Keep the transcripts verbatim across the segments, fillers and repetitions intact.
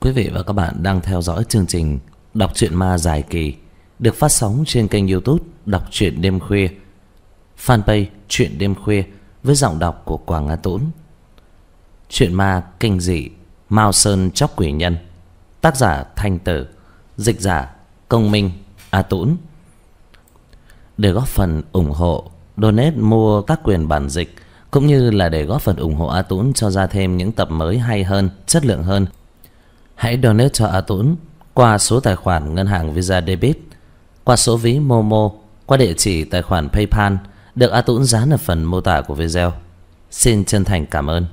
Quý vị và các bạn đang theo dõi chương trình Đọc truyện ma dài kỳ được phát sóng trên kênh YouTube Đọc truyện đêm khuya, fanpage Truyện đêm khuya với giọng đọc của Quảng Á Tũng. Truyện ma kinh dị Mao Sơn Chóc Quỷ Nhân, tác giả Thanh Tử, dịch giả Công Minh, Á Tũng. Để góp phần ủng hộ, donate mua tác quyền bản dịch, cũng như là để góp phần ủng hộ Á Tũng cho ra thêm những tập mới hay hơn, chất lượng hơn, hãy donate cho Á Tũng qua số tài khoản ngân hàng Visa Debit, qua số ví Momo, qua địa chỉ tài khoản PayPal được Á Tũng dán ở phần mô tả của video. Xin chân thành cảm ơn.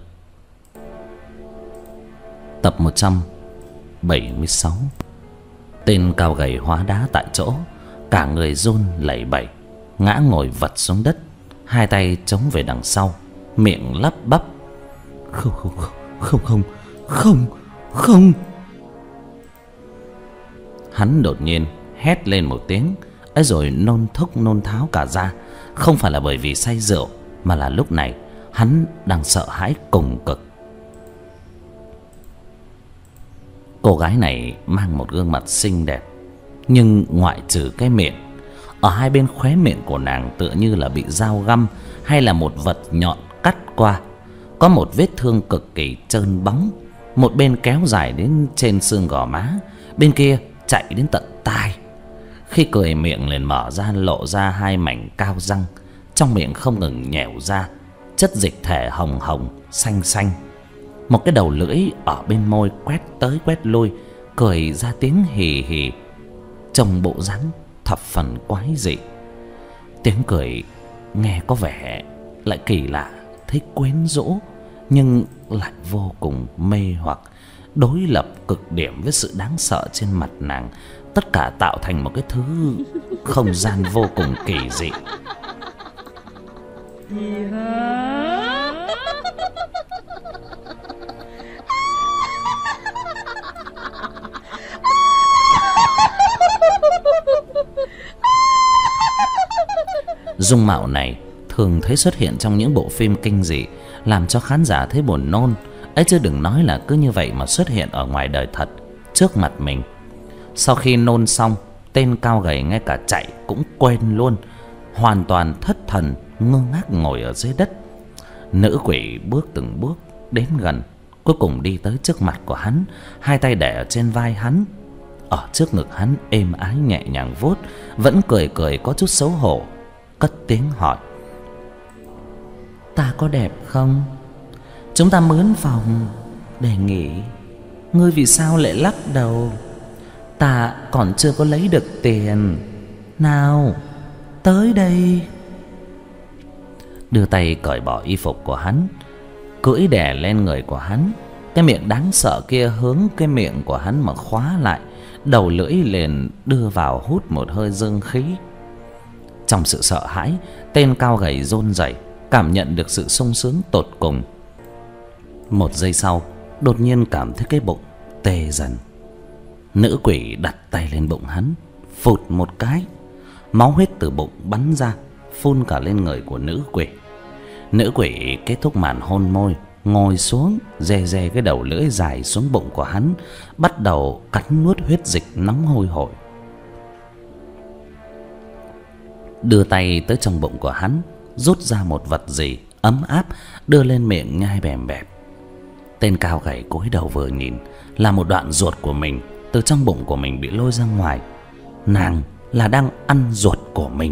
Tập một trăm bảy mươi sáu. Tên cao gầy hóa đá tại chỗ, cả người run lẩy bẩy, ngã ngồi vật xuống đất, hai tay chống về đằng sau, miệng lắp bắp: Không không không không không không. Hắn đột nhiên hét lên một tiếng, ấy rồi nôn thốc nôn tháo cả ra. Không phải là bởi vì say rượu, mà là lúc này hắn đang sợ hãi cùng cực. Cô gái này mang một gương mặt xinh đẹp, nhưng ngoại trừ cái miệng, ở hai bên khóe miệng của nàng tựa như là bị dao găm hay là một vật nhọn cắt qua. Có một vết thương cực kỳ trơn bóng, một bên kéo dài đến trên xương gò má, bên kia chạy đến tận tai. Khi cười, miệng liền mở ra, lộ ra hai mảnh cao răng, trong miệng không ngừng nhẻo ra chất dịch thể hồng hồng xanh xanh. Một cái đầu lưỡi ở bên môi quét tới quét lui, cười ra tiếng hì hì, trông bộ dáng thập phần quái dị. Tiếng cười nghe có vẻ lại kỳ lạ, thấy quyến rũ, nhưng lại vô cùng mê hoặc, đối lập cực điểm với sự đáng sợ trên mặt nàng. Tất cả tạo thành một cái thứ không gian vô cùng kỳ dị. Dung mạo này thường thấy xuất hiện trong những bộ phim kinh dị, làm cho khán giả thấy buồn nôn. Ấy chứ đừng nói là cứ như vậy mà xuất hiện ở ngoài đời thật, trước mặt mình. Sau khi nôn xong, tên cao gầy ngay cả chạy cũng quên luôn, hoàn toàn thất thần, ngơ ngác ngồi ở dưới đất. Nữ quỷ bước từng bước đến gần, cuối cùng đi tới trước mặt của hắn, hai tay để ở trên vai hắn, ở trước ngực hắn êm ái nhẹ nhàng vuốt, vẫn cười cười có chút xấu hổ, cất tiếng hỏi: Ta có đẹp không? Chúng ta mướn phòng để nghỉ. Ngươi vì sao lại lắc đầu? Ta còn chưa có lấy được tiền. Nào, tới đây. Đưa tay cởi bỏ y phục của hắn, cưỡi đè lên người của hắn. Cái miệng đáng sợ kia hướng cái miệng của hắn mà khóa lại, đầu lưỡi liền đưa vào hút một hơi dương khí. Trong sự sợ hãi, tên cao gầy run rẩy, cảm nhận được sự sung sướng tột cùng. Một giây sau, đột nhiên cảm thấy cái bụng tê dần. Nữ quỷ đặt tay lên bụng hắn, phụt một cái, máu huyết từ bụng bắn ra, phun cả lên người của nữ quỷ. Nữ quỷ kết thúc màn hôn môi, ngồi xuống, dè dè cái đầu lưỡi dài xuống bụng của hắn, bắt đầu cắn nuốt huyết dịch nóng hôi hổi. Đưa tay tới trong bụng của hắn, rút ra một vật gì ấm áp, đưa lên miệng nhai bèm bẹp. Tên cao gầy cúi đầu vừa nhìn, là một đoạn ruột của mình từ trong bụng của mình bị lôi ra ngoài. Nàng là đang ăn ruột của mình.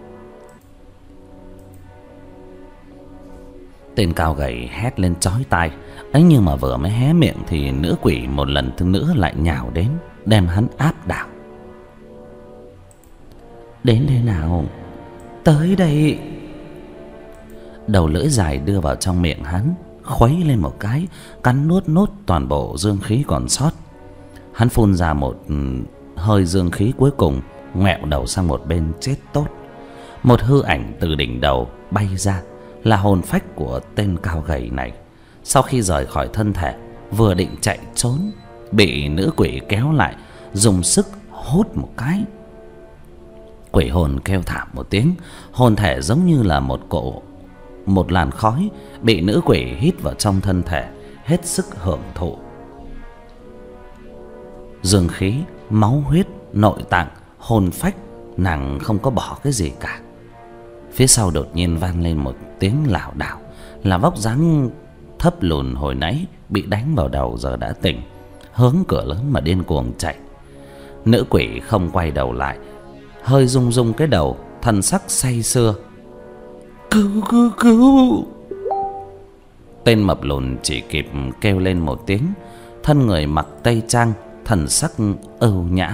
Tên cao gầy hét lên chói tai, ấy nhưng mà vừa mới hé miệng thì nữ quỷ một lần thứ nữa lại nhào đến, đem hắn áp đảo. Đến đây nào, tới đây. Đầu lưỡi dài đưa vào trong miệng hắn, khuấy lên một cái, cắn nuốt nốt toàn bộ dương khí còn sót. Hắn phun ra một hơi dương khí cuối cùng, ngoẹo đầu sang một bên chết tốt. Một hư ảnh từ đỉnh đầu bay ra, là hồn phách của tên cao gầy này. Sau khi rời khỏi thân thể, vừa định chạy trốn, bị nữ quỷ kéo lại, dùng sức hút một cái. Quỷ hồn kêu thảm một tiếng, hồn thể giống như là một cỗ một làn khói bị nữ quỷ hít vào trong thân thể, hết sức hưởng thụ. Dương khí, máu huyết, nội tạng, hồn phách, nàng không có bỏ cái gì cả. Phía sau đột nhiên vang lên một tiếng lảo đảo, là vóc dáng thấp lùn hồi nãy bị đánh vào đầu giờ đã tỉnh, hướng cửa lớn mà điên cuồng chạy. Nữ quỷ không quay đầu lại, hơi rung rung cái đầu, thần sắc say sưa. Cứu cứu cứu! Tên mập lùn chỉ kịp kêu lên một tiếng, thân người mặc tây trang, thần sắc ưu nhã.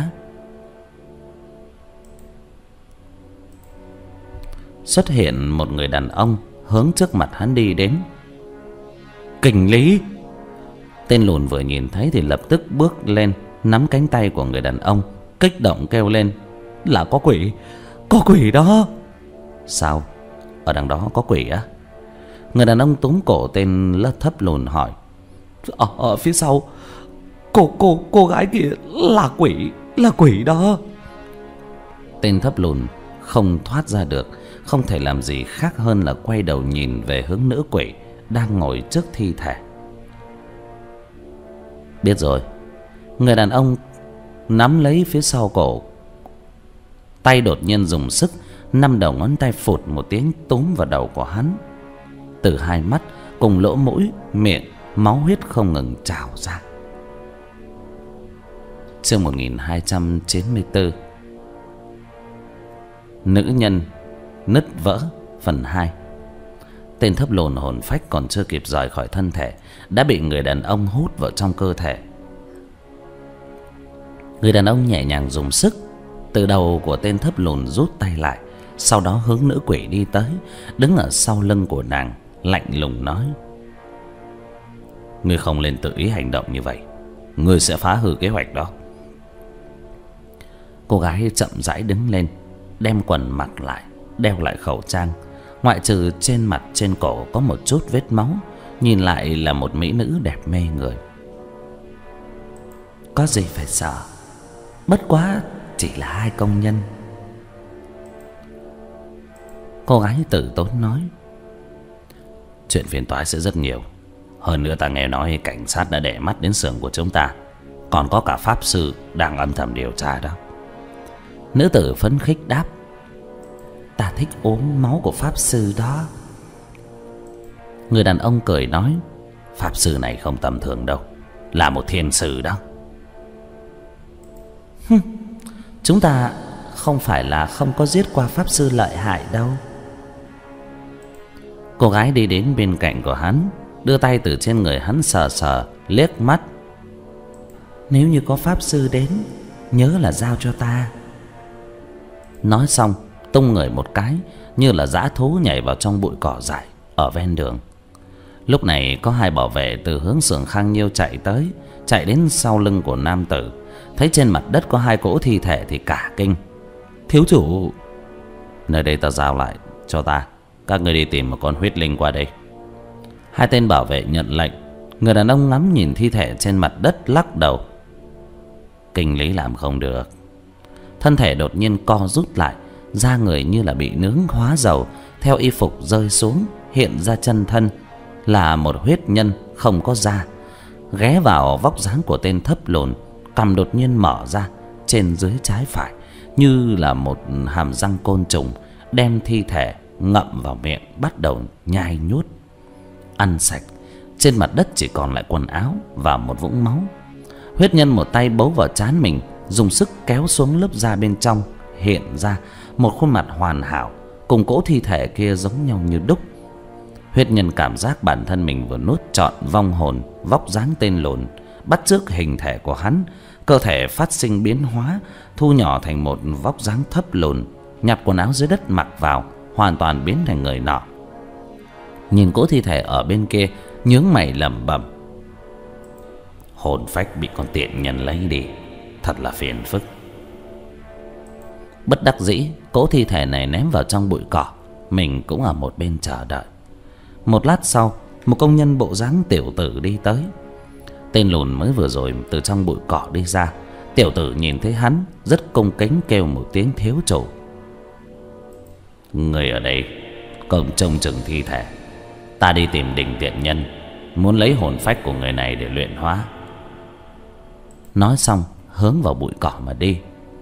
Xuất hiện một người đàn ông hướng trước mặt hắn đi đến. Kình Lý! Tên lùn vừa nhìn thấy thì lập tức bước lên, nắm cánh tay của người đàn ông, kích động kêu lên. Là có quỷ! Có quỷ đó! Sao? Ở đằng đó có quỷ á? Người đàn ông túm cổ tên lớp thấp lùn hỏi. Ở, ở phía sau, cô cô cô gái kia là quỷ, là quỷ đó. Tên thấp lùn không thoát ra được, không thể làm gì khác hơn là quay đầu nhìn về hướng nữ quỷ đang ngồi trước thi thể. Biết rồi. Người đàn ông nắm lấy phía sau cổ, tay đột nhiên dùng sức, năm đầu ngón tay phụt một tiếng túm vào đầu của hắn. Từ hai mắt cùng lỗ mũi, miệng, máu huyết không ngừng trào ra. Chương một nghìn hai trăm chín mươi tư. Nữ nhân nứt vỡ phần hai. Tên thấp lùn hồn phách còn chưa kịp rời khỏi thân thể đã bị người đàn ông hút vào trong cơ thể. Người đàn ông nhẹ nhàng dùng sức từ đầu của tên thấp lùn rút tay lại, sau đó hướng nữ quỷ đi tới, đứng ở sau lưng của nàng, lạnh lùng nói. Ngươi không nên tự ý hành động như vậy, ngươi sẽ phá hư kế hoạch đó. Cô gái chậm rãi đứng lên, đem quần mặc lại, đeo lại khẩu trang. Ngoại trừ trên mặt trên cổ có một chút vết máu, nhìn lại là một mỹ nữ đẹp mê người. Có gì phải sợ, bất quá chỉ là hai công nhân. Cô gái tử tốn nói. Chuyện phiền toái sẽ rất nhiều. Hơn nữa ta nghe nói cảnh sát đã để mắt đến xưởng của chúng ta, còn có cả pháp sư đang âm thầm điều tra đó. Nữ tử phấn khích đáp. Ta thích uống máu của pháp sư đó. Người đàn ông cười nói. Pháp sư này không tầm thường đâu, là một thiên sử đó. Chúng ta không phải là không có giết qua pháp sư lợi hại đâu. Cô gái đi đến bên cạnh của hắn, đưa tay từ trên người hắn sờ sờ, liếc mắt. Nếu như có pháp sư đến, nhớ là giao cho ta. Nói xong tung người một cái, như là dã thú nhảy vào trong bụi cỏ dại ở ven đường. Lúc này có hai bảo vệ từ hướng xưởng Khang Nhiêu chạy tới, chạy đến sau lưng của nam tử, thấy trên mặt đất có hai cỗ thi thể thì cả kinh. Thiếu chủ! Nơi đây ta giao lại cho ta, các người đi tìm một con huyết linh qua đây. Hai tên bảo vệ nhận lệnh. Người đàn ông ngắm nhìn thi thể trên mặt đất, lắc đầu. Kinh lý làm không được. Thân thể đột nhiên co rút lại, da người như là bị nướng hóa dầu, theo y phục rơi xuống, hiện ra chân thân là một huyết nhân không có da. Ghé vào vóc dáng của tên thấp lùn, cằm đột nhiên mở ra trên dưới trái phải, như là một hàm răng côn trùng, đem thi thể ngậm vào miệng, bắt đầu nhai nhút, ăn sạch. Trên mặt đất chỉ còn lại quần áo và một vũng máu. Huyết nhân một tay bấu vào trán mình, dùng sức kéo xuống lớp da bên trong, hiện ra một khuôn mặt hoàn hảo, cùng cỗ thi thể kia giống nhau như đúc. Huyết nhân cảm giác bản thân mình vừa nuốt trọn vong hồn vóc dáng tên lùn, bắt chước hình thể của hắn, cơ thể phát sinh biến hóa, thu nhỏ thành một vóc dáng thấp lùn, nhặt quần áo dưới đất mặc vào, hoàn toàn biến thành người nọ. Nhìn cỗ thi thể ở bên kia, nhướng mày lẩm bẩm. Hồn phách bị con tiện nhân lấy đi, thật là phiền phức. Bất đắc dĩ, cỗ thi thể này ném vào trong bụi cỏ, mình cũng ở một bên chờ đợi. Một lát sau, một công nhân bộ dáng tiểu tử đi tới. Tên lùn mới vừa rồi từ trong bụi cỏ đi ra. Tiểu tử nhìn thấy hắn, rất cung kính kêu một tiếng thiếu chủ. Người ở đây công trông chừng thi thể, ta đi tìm Đình tiện nhân, muốn lấy hồn phách của người này để luyện hóa. Nói xong hướng vào bụi cỏ mà đi.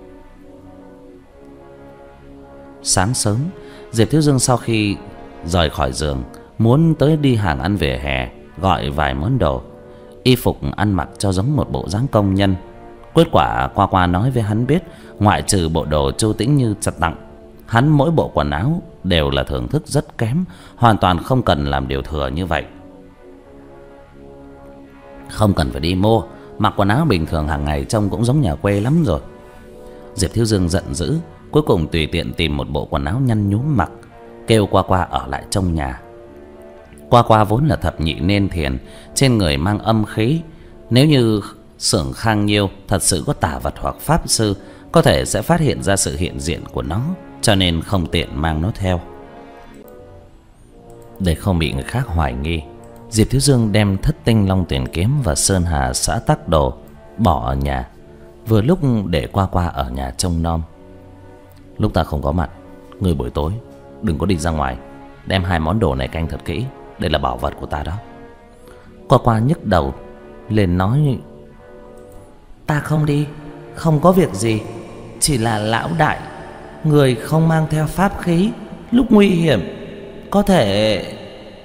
Sáng sớm, Diệp Thiếu Dương sau khi rời khỏi giường muốn tới đi hàng ăn vỉa hè, gọi vài món đồ, y phục ăn mặc cho giống một bộ dáng công nhân. Kết quả qua qua nói với hắn biết, ngoại trừ bộ đồ Chu Tĩnh Như chặt tặng hắn, mỗi bộ quần áo đều là thưởng thức rất kém, hoàn toàn không cần làm điều thừa như vậy. Không cần phải đi mua, mặc quần áo bình thường hàng ngày trông cũng giống nhà quê lắm rồi. Diệp Thiếu Dương giận dữ, cuối cùng tùy tiện tìm một bộ quần áo nhăn nhúm mặc, kêu qua qua ở lại trong nhà. Qua qua vốn là thập nhị nên thiền, trên người mang âm khí, nếu như Xưởng Khang Nhiêu thật sự có tà vật hoặc pháp sư, có thể sẽ phát hiện ra sự hiện diện của nó, cho nên không tiện mang nó theo. Để không bị người khác hoài nghi, Diệp Thiếu Dương đem Thất Tinh Long Tuyển Kiếm và Sơn Hà Xã Tắc Đồ bỏ ở nhà, vừa lúc để qua qua ở nhà trông nom. Lúc ta không có mặt, người buổi tối đừng có đi ra ngoài, đem hai món đồ này canh thật kỹ, đây là bảo vật của ta đó. Qua qua nhức đầu lên nói: Ta không đi, không có việc gì, chỉ là lão đại, người không mang theo pháp khí, lúc nguy hiểm có thể...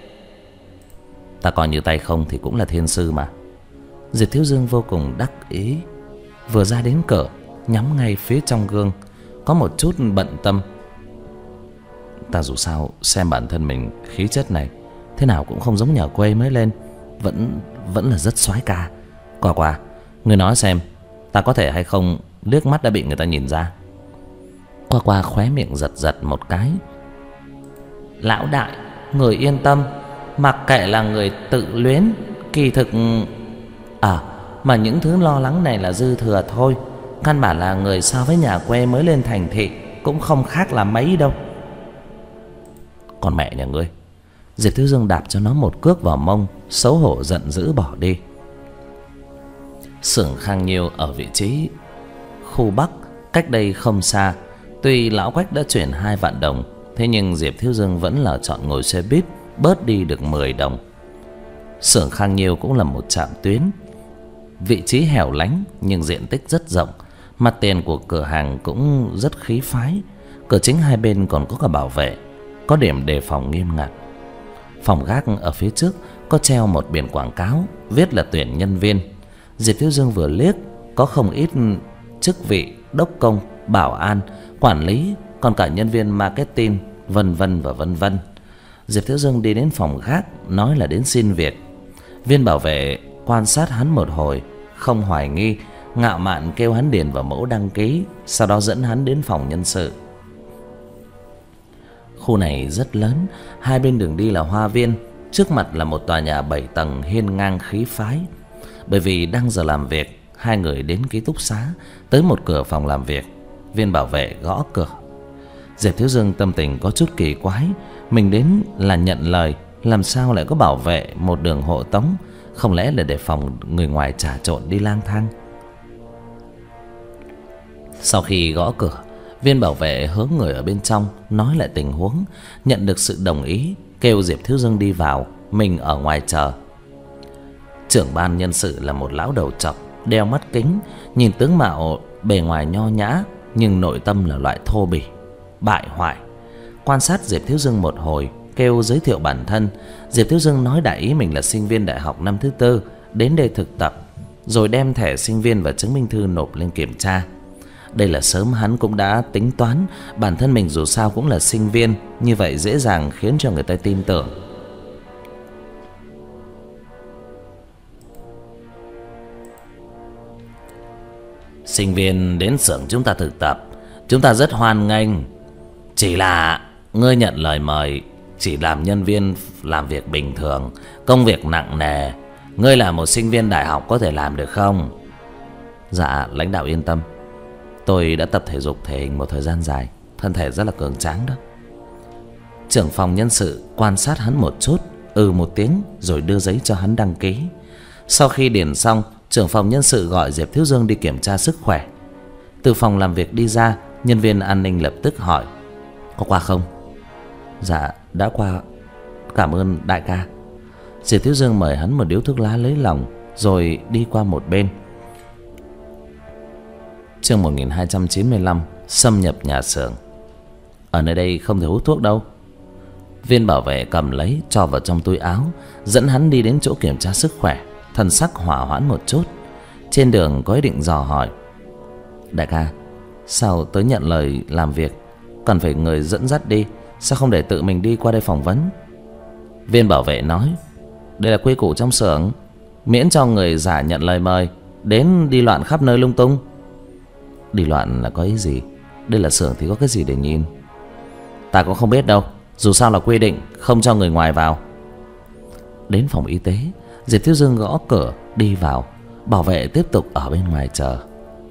Ta coi như tay không thì cũng là thiên sư mà. Diệp Thiếu Dương vô cùng đắc ý, vừa ra đến cửa nhắm ngay phía trong gương, có một chút bận tâm. Ta dù sao xem bản thân mình khí chất này thế nào cũng không giống nhà quê mới lên, vẫn vẫn là rất soái ca. Qua qua, người nói xem, ta có thể hay không liếc mắt đã bị người ta nhìn ra? Qua qua khóe miệng giật giật một cái. Lão đại, người yên tâm, mặc kệ là người tự luyến, kỳ thực... À, mà những thứ lo lắng này là dư thừa thôi. Căn bản là người so với nhà quê mới lên thành thị cũng không khác là mấy đâu. Còn mẹ nhà ngươi. Diệp Thiếu Dương đạp cho nó một cước vào mông, xấu hổ giận dữ bỏ đi. Xưởng Khang Nhiêu ở vị trí khu Bắc, cách đây không xa. Tuy lão Quách đã chuyển hai vạn đồng, thế nhưng Diệp Thiếu Dương vẫn là chọn ngồi xe buýt, bớt đi được mười đồng. Xưởng Khang Nhiêu cũng là một trạm tuyến, vị trí hẻo lánh nhưng diện tích rất rộng. Mặt tiền của cửa hàng cũng rất khí phái, cửa chính hai bên còn có cả bảo vệ, có điểm đề phòng nghiêm ngặt. Phòng gác ở phía trước có treo một biển quảng cáo viết là tuyển nhân viên. Diệp Thiếu Dương vừa liếc, có không ít chức vị đốc công, bảo an, quản lý, còn cả nhân viên marketing, vân vân và vân vân. Diệp Thiếu Dương đi đến phòng gác, nói là đến xin việc. Viên bảo vệ quan sát hắn một hồi, không hoài nghi, ngạo mạn kêu hắn điền vào mẫu đăng ký, sau đó dẫn hắn đến phòng nhân sự. Khu này rất lớn, hai bên đường đi là hoa viên, trước mặt là một tòa nhà bảy tầng hiên ngang khí phái. Bởi vì đang giờ làm việc, hai người đến ký túc xá, tới một cửa phòng làm việc. Viên bảo vệ gõ cửa. Diệp Thiếu Dương tâm tình có chút kỳ quái, mình đến là nhận lời, làm sao lại có bảo vệ một đường hộ tống? Không lẽ là để phòng người ngoài trà trộn đi lang thang? Sau khi gõ cửa, viên bảo vệ hướng người ở bên trong nói lại tình huống, nhận được sự đồng ý, kêu Diệp Thiếu Dương đi vào, mình ở ngoài chờ. Trưởng ban nhân sự là một lão đầu trọc, đeo mắt kính, nhìn tướng mạo bề ngoài nho nhã, nhưng nội tâm là loại thô bỉ, bại hoại. Quan sát Diệp Thiếu Dương một hồi, kêu giới thiệu bản thân. Diệp Thiếu Dương nói đại ý mình là sinh viên đại học năm thứ tư, đến đây thực tập, rồi đem thẻ sinh viên và chứng minh thư nộp lên kiểm tra. Đây là sớm hắn cũng đã tính toán, bản thân mình dù sao cũng là sinh viên, như vậy dễ dàng khiến cho người ta tin tưởng. Sinh viên đến xưởng chúng ta thực tập, chúng ta rất hoan nghênh. Chỉ là ngươi nhận lời mời chỉ làm nhân viên làm việc bình thường, công việc nặng nề. Ngươi là một sinh viên đại học có thể làm được không? Dạ, lãnh đạo yên tâm. Tôi đã tập thể dục thể hình một thời gian dài, thân thể rất là cường tráng đó. Trưởng phòng nhân sự quan sát hắn một chút, ừ một tiếng rồi đưa giấy cho hắn đăng ký. Sau khi điền xong, trưởng phòng nhân sự gọi Diệp Thiếu Dương đi kiểm tra sức khỏe. Từ phòng làm việc đi ra, nhân viên an ninh lập tức hỏi: có qua không? Dạ đã qua, cảm ơn đại ca. Diệp Thiếu Dương mời hắn một điếu thuốc lá lấy lòng, rồi đi qua một bên. Chương một nghìn hai trăm chín mươi lăm. Xâm nhập nhà xưởng. Ở nơi đây không thể hút thuốc đâu. Viên bảo vệ cầm lấy cho vào trong túi áo, dẫn hắn đi đến chỗ kiểm tra sức khỏe. Thần sắc hỏa hoãn một chút. Trên đường có ý định dò hỏi: đại ca, sao tới nhận lời làm việc cần phải người dẫn dắt đi, sao không để tự mình đi qua đây phỏng vấn? Viên bảo vệ nói: đây là quy củ trong xưởng, miễn cho người giả nhận lời mời đến đi loạn khắp nơi lung tung. Đi loạn là có ý gì? Đây là xưởng thì có cái gì để nhìn? Ta cũng không biết đâu, dù sao là quy định không cho người ngoài vào. Đến phòng y tế, Diệp Thiếu Dương gõ cửa đi vào. Bảo vệ tiếp tục ở bên ngoài chờ.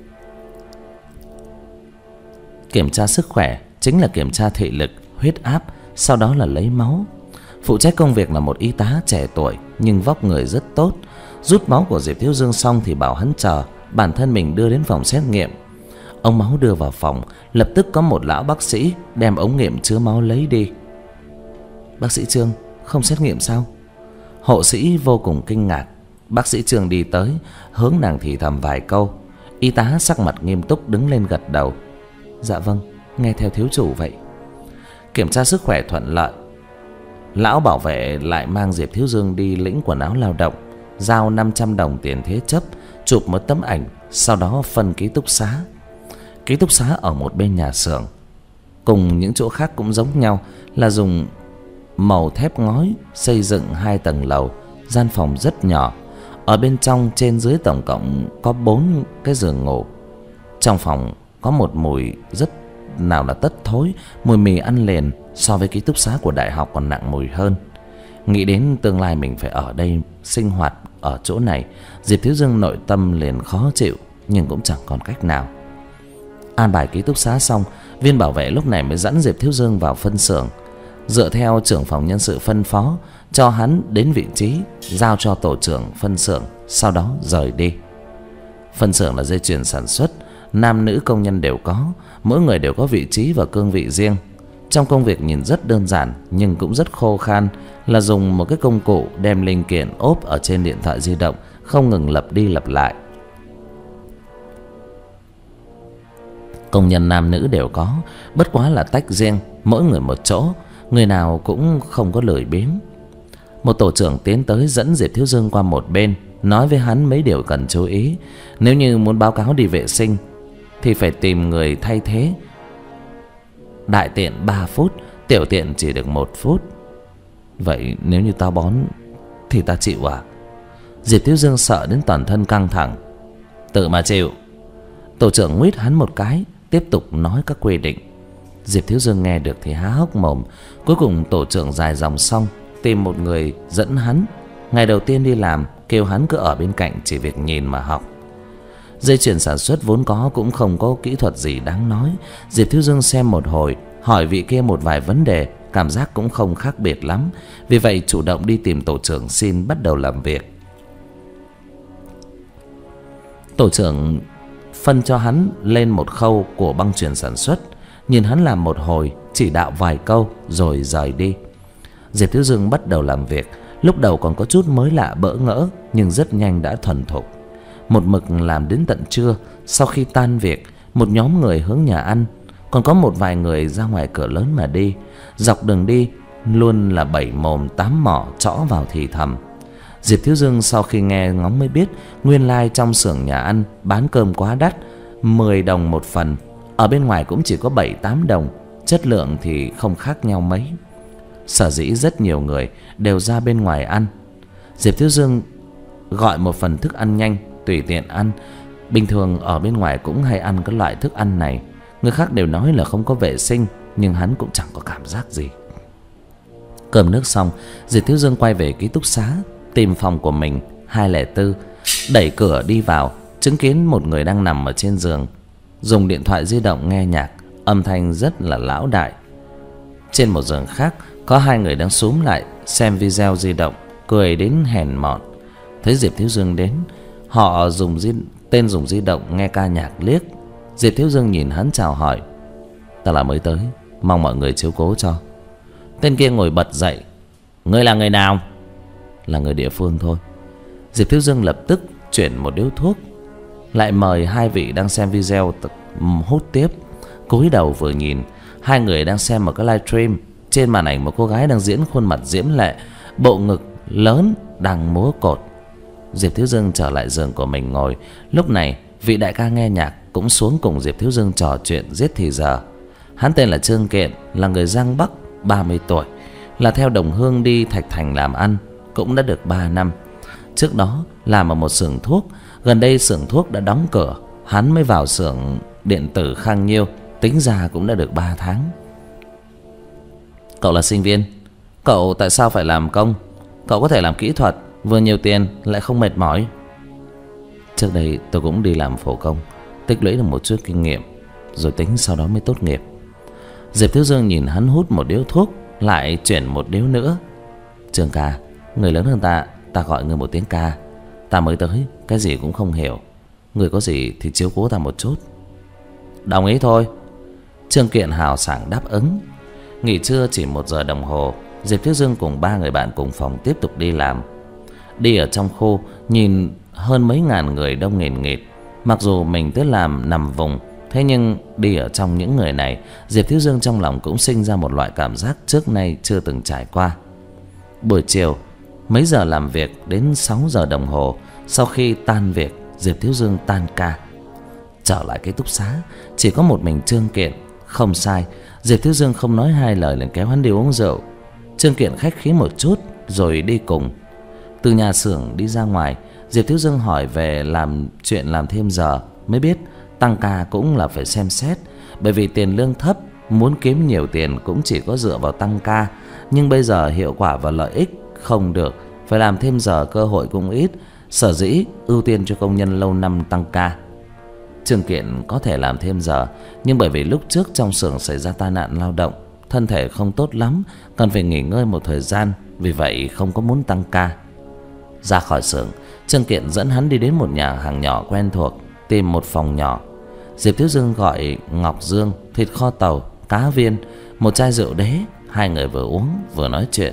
Kiểm tra sức khỏe chính là kiểm tra thị lực, huyết áp, sau đó là lấy máu. Phụ trách công việc là một y tá trẻ tuổi nhưng vóc người rất tốt. Rút máu của Diệp Thiếu Dương xong thì bảo hắn chờ, bản thân mình đưa đến phòng xét nghiệm. Ống máu đưa vào phòng, lập tức có một lão bác sĩ đem ống nghiệm chứa máu lấy đi. Bác sĩ Trương, không xét nghiệm sao? Hộ sĩ vô cùng kinh ngạc. Bác sĩ Trương đi tới, hướng nàng thì thầm vài câu. Y tá sắc mặt nghiêm túc đứng lên gật đầu. Dạ vâng, nghe theo thiếu chủ vậy. Kiểm tra sức khỏe thuận lợi. Lão bảo vệ lại mang Diệp Thiếu Dương đi lĩnh quần áo lao động, giao năm trăm đồng tiền thế chấp, chụp một tấm ảnh, sau đó phân ký túc xá. Ký túc xá ở một bên nhà xưởng, cùng những chỗ khác cũng giống nhau, là dùng màu thép ngói xây dựng hai tầng lầu, gian phòng rất nhỏ. Ở bên trong trên dưới tổng cộng có bốn cái giường ngủ. Trong phòng có một mùi rất nào là tất thối, mùi mì ăn liền, so với ký túc xá của đại học còn nặng mùi hơn. Nghĩ đến tương lai mình phải ở đây sinh hoạt ở chỗ này, Diệp Thiếu Dương nội tâm liền khó chịu, nhưng cũng chẳng còn cách nào. An bài ký túc xá xong, viên bảo vệ lúc này mới dẫn Diệp Thiếu Dương vào phân xưởng. Dựa theo trưởng phòng nhân sự phân phó, cho hắn đến vị trí, giao cho tổ trưởng phân xưởng, sau đó rời đi. Phân xưởng là dây chuyền sản xuất, nam nữ công nhân đều có, mỗi người đều có vị trí và cương vị riêng. Trong công việc nhìn rất đơn giản nhưng cũng rất khô khan, là dùng một cái công cụ đem linh kiện ốp ở trên điện thoại di động, không ngừng lặp đi lặp lại. Công nhân nam nữ đều có, bất quá là tách riêng, mỗi người một chỗ, người nào cũng không có lười biếng. Một tổ trưởng tiến tới dẫn Diệp Thiếu Dương qua một bên, nói với hắn mấy điều cần chú ý. Nếu như muốn báo cáo đi vệ sinh thì phải tìm người thay thế. Đại tiện ba phút, tiểu tiện chỉ được một phút. Vậy nếu như tao bón thì ta chịu à? Diệp Thiếu Dương sợ đến toàn thân căng thẳng. Tự mà chịu. Tổ trưởng nguyết hắn một cái, tiếp tục nói các quy định. Diệp Thiếu Dương nghe được thì há hốc mồm. Cuối cùng tổ trưởng dài dòng xong, tìm một người dẫn hắn. Ngày đầu tiên đi làm, kêu hắn cứ ở bên cạnh chỉ việc nhìn mà học. Dây chuyền sản xuất vốn có cũng không có kỹ thuật gì đáng nói. Diệp Thiếu Dương xem một hồi, hỏi vị kia một vài vấn đề, cảm giác cũng không khác biệt lắm. Vì vậy chủ động đi tìm tổ trưởng xin bắt đầu làm việc. Tổ trưởng phân cho hắn lên một khâu của băng chuyền sản xuất, nhìn hắn làm một hồi, chỉ đạo vài câu rồi rời đi. Diệp Thiếu Dương bắt đầu làm việc. Lúc đầu còn có chút mới lạ bỡ ngỡ, nhưng rất nhanh đã thuần thục. Một mực làm đến tận trưa. Sau khi tan việc, một nhóm người hướng nhà ăn, còn có một vài người ra ngoài cửa lớn mà đi. Dọc đường đi luôn là bảy mồm tám mỏ trõ vào thì thầm. Diệp Thiếu Dương sau khi nghe ngóng mới biết, nguyên lai trong xưởng nhà ăn bán cơm quá đắt, mười đồng một phần. Ở bên ngoài cũng chỉ có bảy tám đồng, chất lượng thì không khác nhau mấy. Sở dĩ rất nhiều người đều ra bên ngoài ăn. Diệp Thiếu Dương gọi một phần thức ăn nhanh, tùy tiện ăn. Bình thường ở bên ngoài cũng hay ăn các loại thức ăn này. Người khác đều nói là không có vệ sinh, nhưng hắn cũng chẳng có cảm giác gì. Cơm nước xong, Diệp Thiếu Dương quay về ký túc xá, tìm phòng của mình hai không bốn. Đẩy cửa đi vào, chứng kiến một người đang nằm ở trên giường, dùng điện thoại di động nghe nhạc, âm thanh rất là lão đại. Trên một giường khác có hai người đang xúm lại xem video di động, cười đến hèn mọn. Thấy Diệp Thiếu Dương đến, họ dùng di, tên dùng di động nghe ca nhạc liếc. Diệp Thiếu Dương nhìn hắn chào hỏi. Ta là mới tới, mong mọi người chiếu cố cho. Tên kia ngồi bật dậy. Ngươi là người nào? Là người địa phương thôi. Diệp Thiếu Dương lập tức chuyển một điếu thuốc. lại mời hai vị đang xem video hút tiếp cúi đầu vừa nhìn. Hai người đang xem một cái livestream. Trên màn ảnh một cô gái đang diễn khuôn mặt diễm lệ, bộ ngực lớn đang múa cột. Diệp Thiếu Dương trở lại giường của mình ngồi. Lúc này vị đại ca nghe nhạc cũng xuống cùng Diệp Thiếu Dương trò chuyện giết thì giờ. Hắn tên là Trương Kiện, là người Giang Bắc, ba mươi tuổi, là theo đồng hương đi Thạch Thành làm ăn, cũng đã được ba năm. Trước đó làm ở một xưởng thuốc, gần đây xưởng thuốc đã đóng cửa, hắn mới vào xưởng điện tử Khang Nhiêu, tính ra cũng đã được ba tháng. Cậu là sinh viên, cậu tại sao phải làm công? Cậu có thể làm kỹ thuật, vừa nhiều tiền lại không mệt mỏi. Trước đây tôi cũng đi làm phổ công, tích lũy được một chút kinh nghiệm, rồi tính sau đó mới tốt nghiệp. Diệp Thiếu Dương nhìn hắn hút một điếu thuốc, lại chuyển một điếu nữa. Trương ca, người lớn hơn ta, ta gọi người một tiếng ca. Ta mới tới, cái gì cũng không hiểu. Người có gì thì chiếu cố ta một chút. Đồng ý thôi. Trương Kiện hào sảng đáp ứng. Nghỉ trưa chỉ một giờ đồng hồ, Diệp Thiếu Dương cùng ba người bạn cùng phòng tiếp tục đi làm. Đi ở trong khu, nhìn hơn mấy ngàn người đông nghìn nghịt. Mặc dù mình tới làm nằm vùng, thế nhưng đi ở trong những người này, Diệp Thiếu Dương trong lòng cũng sinh ra một loại cảm giác trước nay chưa từng trải qua. Buổi chiều, mấy giờ làm việc đến sáu giờ đồng hồ. Sau khi tan việc, Diệp Thiếu Dương tan ca. Trở lại ký túc xá, chỉ có một mình Trương Kiện. Không sai, Diệp Thiếu Dương không nói hai lời liền kéo hắn đi uống rượu. Trương Kiện khách khí một chút rồi đi cùng. Từ nhà xưởng đi ra ngoài, Diệp Thiếu Dương hỏi về làm chuyện làm thêm giờ, mới biết tăng ca cũng là phải xem xét. Bởi vì tiền lương thấp, muốn kiếm nhiều tiền cũng chỉ có dựa vào tăng ca. Nhưng bây giờ hiệu quả và lợi ích không được, phải làm thêm giờ cơ hội cũng ít. Sở dĩ ưu tiên cho công nhân lâu năm tăng ca. Trương Kiện có thể làm thêm giờ, nhưng bởi vì lúc trước trong xưởng xảy ra tai nạn lao động, thân thể không tốt lắm, cần phải nghỉ ngơi một thời gian, vì vậy không có muốn tăng ca. Ra khỏi xưởng, Trương Kiện dẫn hắn đi đến một nhà hàng nhỏ quen thuộc, tìm một phòng nhỏ. Diệp Thiếu Dương gọi ngọc dương, thịt kho tàu, cá viên, một chai rượu đế. Hai người vừa uống vừa nói chuyện.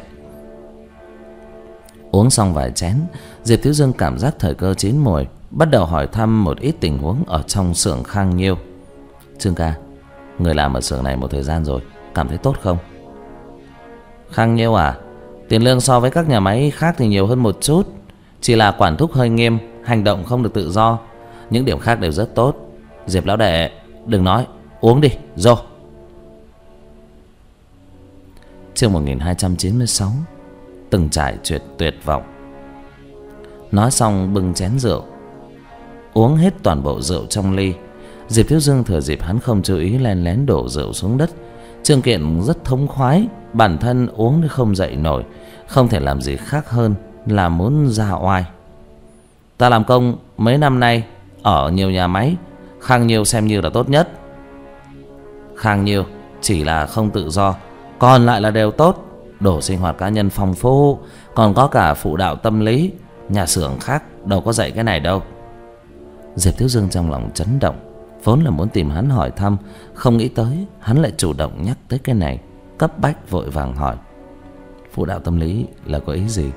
Uống xong vài chén, Diệp Thiếu Dương cảm giác thời cơ chín mùi, bắt đầu hỏi thăm một ít tình huống ở trong xưởng Khang Nhiêu. Trương ca, người làm ở xưởng này một thời gian rồi, cảm thấy tốt không? Khang Nhiêu à, tiền lương so với các nhà máy khác thì nhiều hơn một chút, chỉ là quản thúc hơi nghiêm, hành động không được tự do. Những điểm khác đều rất tốt. Diệp lão đệ, đừng nói, uống đi, rồi. Chương một nghìn hai trăm chín mươi sáu, từng trải chuyện tuyệt vọng. Nói xong bưng chén rượu, uống hết toàn bộ rượu trong ly. Diệp Thiếu Dương thừa dịp hắn không chú ý len lén đổ rượu xuống đất. Trương Kiện rất thống khoái, bản thân uống thì không dậy nổi, không thể làm gì khác hơn là muốn ra oai. Ta làm công mấy năm nay ở nhiều nhà máy, Khang Nhiêu xem như là tốt nhất. Khang Nhiêu chỉ là không tự do, còn lại là đều tốt. Đồ sinh hoạt cá nhân phong phú, còn có cả phụ đạo tâm lý. Nhà xưởng khác đâu có dạy cái này đâu. Diệp Thiếu Dương trong lòng chấn động, vốn là muốn tìm hắn hỏi thăm, không nghĩ tới hắn lại chủ động nhắc tới cái này. Cấp bách vội vàng hỏi, phụ đạo tâm lý là có ý gì?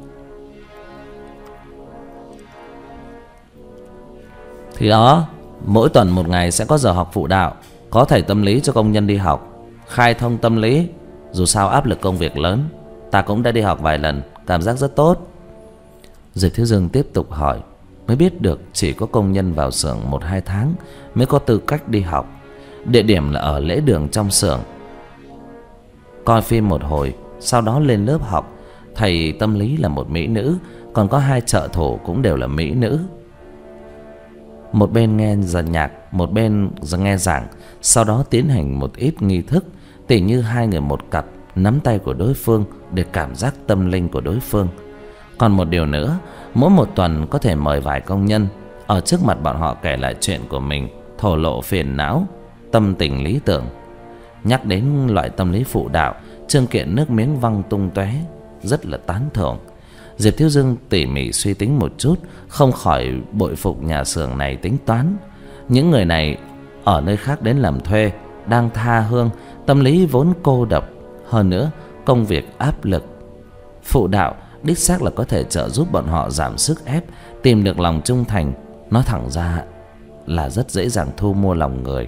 Thì đó, mỗi tuần một ngày sẽ có giờ học phụ đạo, có thầy tâm lý cho công nhân đi học, khai thông tâm lý. Dù sao áp lực công việc lớn, ta cũng đã đi học vài lần, cảm giác rất tốt. Diệp Thiếu Dương tiếp tục hỏi, mới biết được chỉ có công nhân vào xưởng một hai tháng mới có tư cách đi học. Địa điểm là ở lễ đường trong xưởng. Coi phim một hồi, sau đó lên lớp học. Thầy tâm lý là một mỹ nữ, còn có hai trợ thủ cũng đều là mỹ nữ. Một bên nghe dàn nhạc, một bên nghe giảng, sau đó tiến hành một ít nghi thức, tỉ như hai người một cặp nắm tay của đối phương để cảm giác tâm linh của đối phương. Còn một điều nữa, mỗi một tuần có thể mời vài công nhân ở trước mặt bọn họ kể lại chuyện của mình, thổ lộ phiền não, tâm tình lý tưởng. Nhắc đến loại tâm lý phụ đạo, Trương Kiện nước miếng văng tung tóe, rất là tán thưởng. Diệp Thiếu Dương tỉ mỉ suy tính một chút, không khỏi bội phục nhà xưởng này tính toán. Những người này ở nơi khác đến làm thuê, đang tha hương, tâm lý vốn cô độc, hơn nữa công việc áp lực. Phụ đạo đích xác là có thể trợ giúp bọn họ giảm sức ép, tìm được lòng trung thành, nói thẳng ra là rất dễ dàng thu mua lòng người.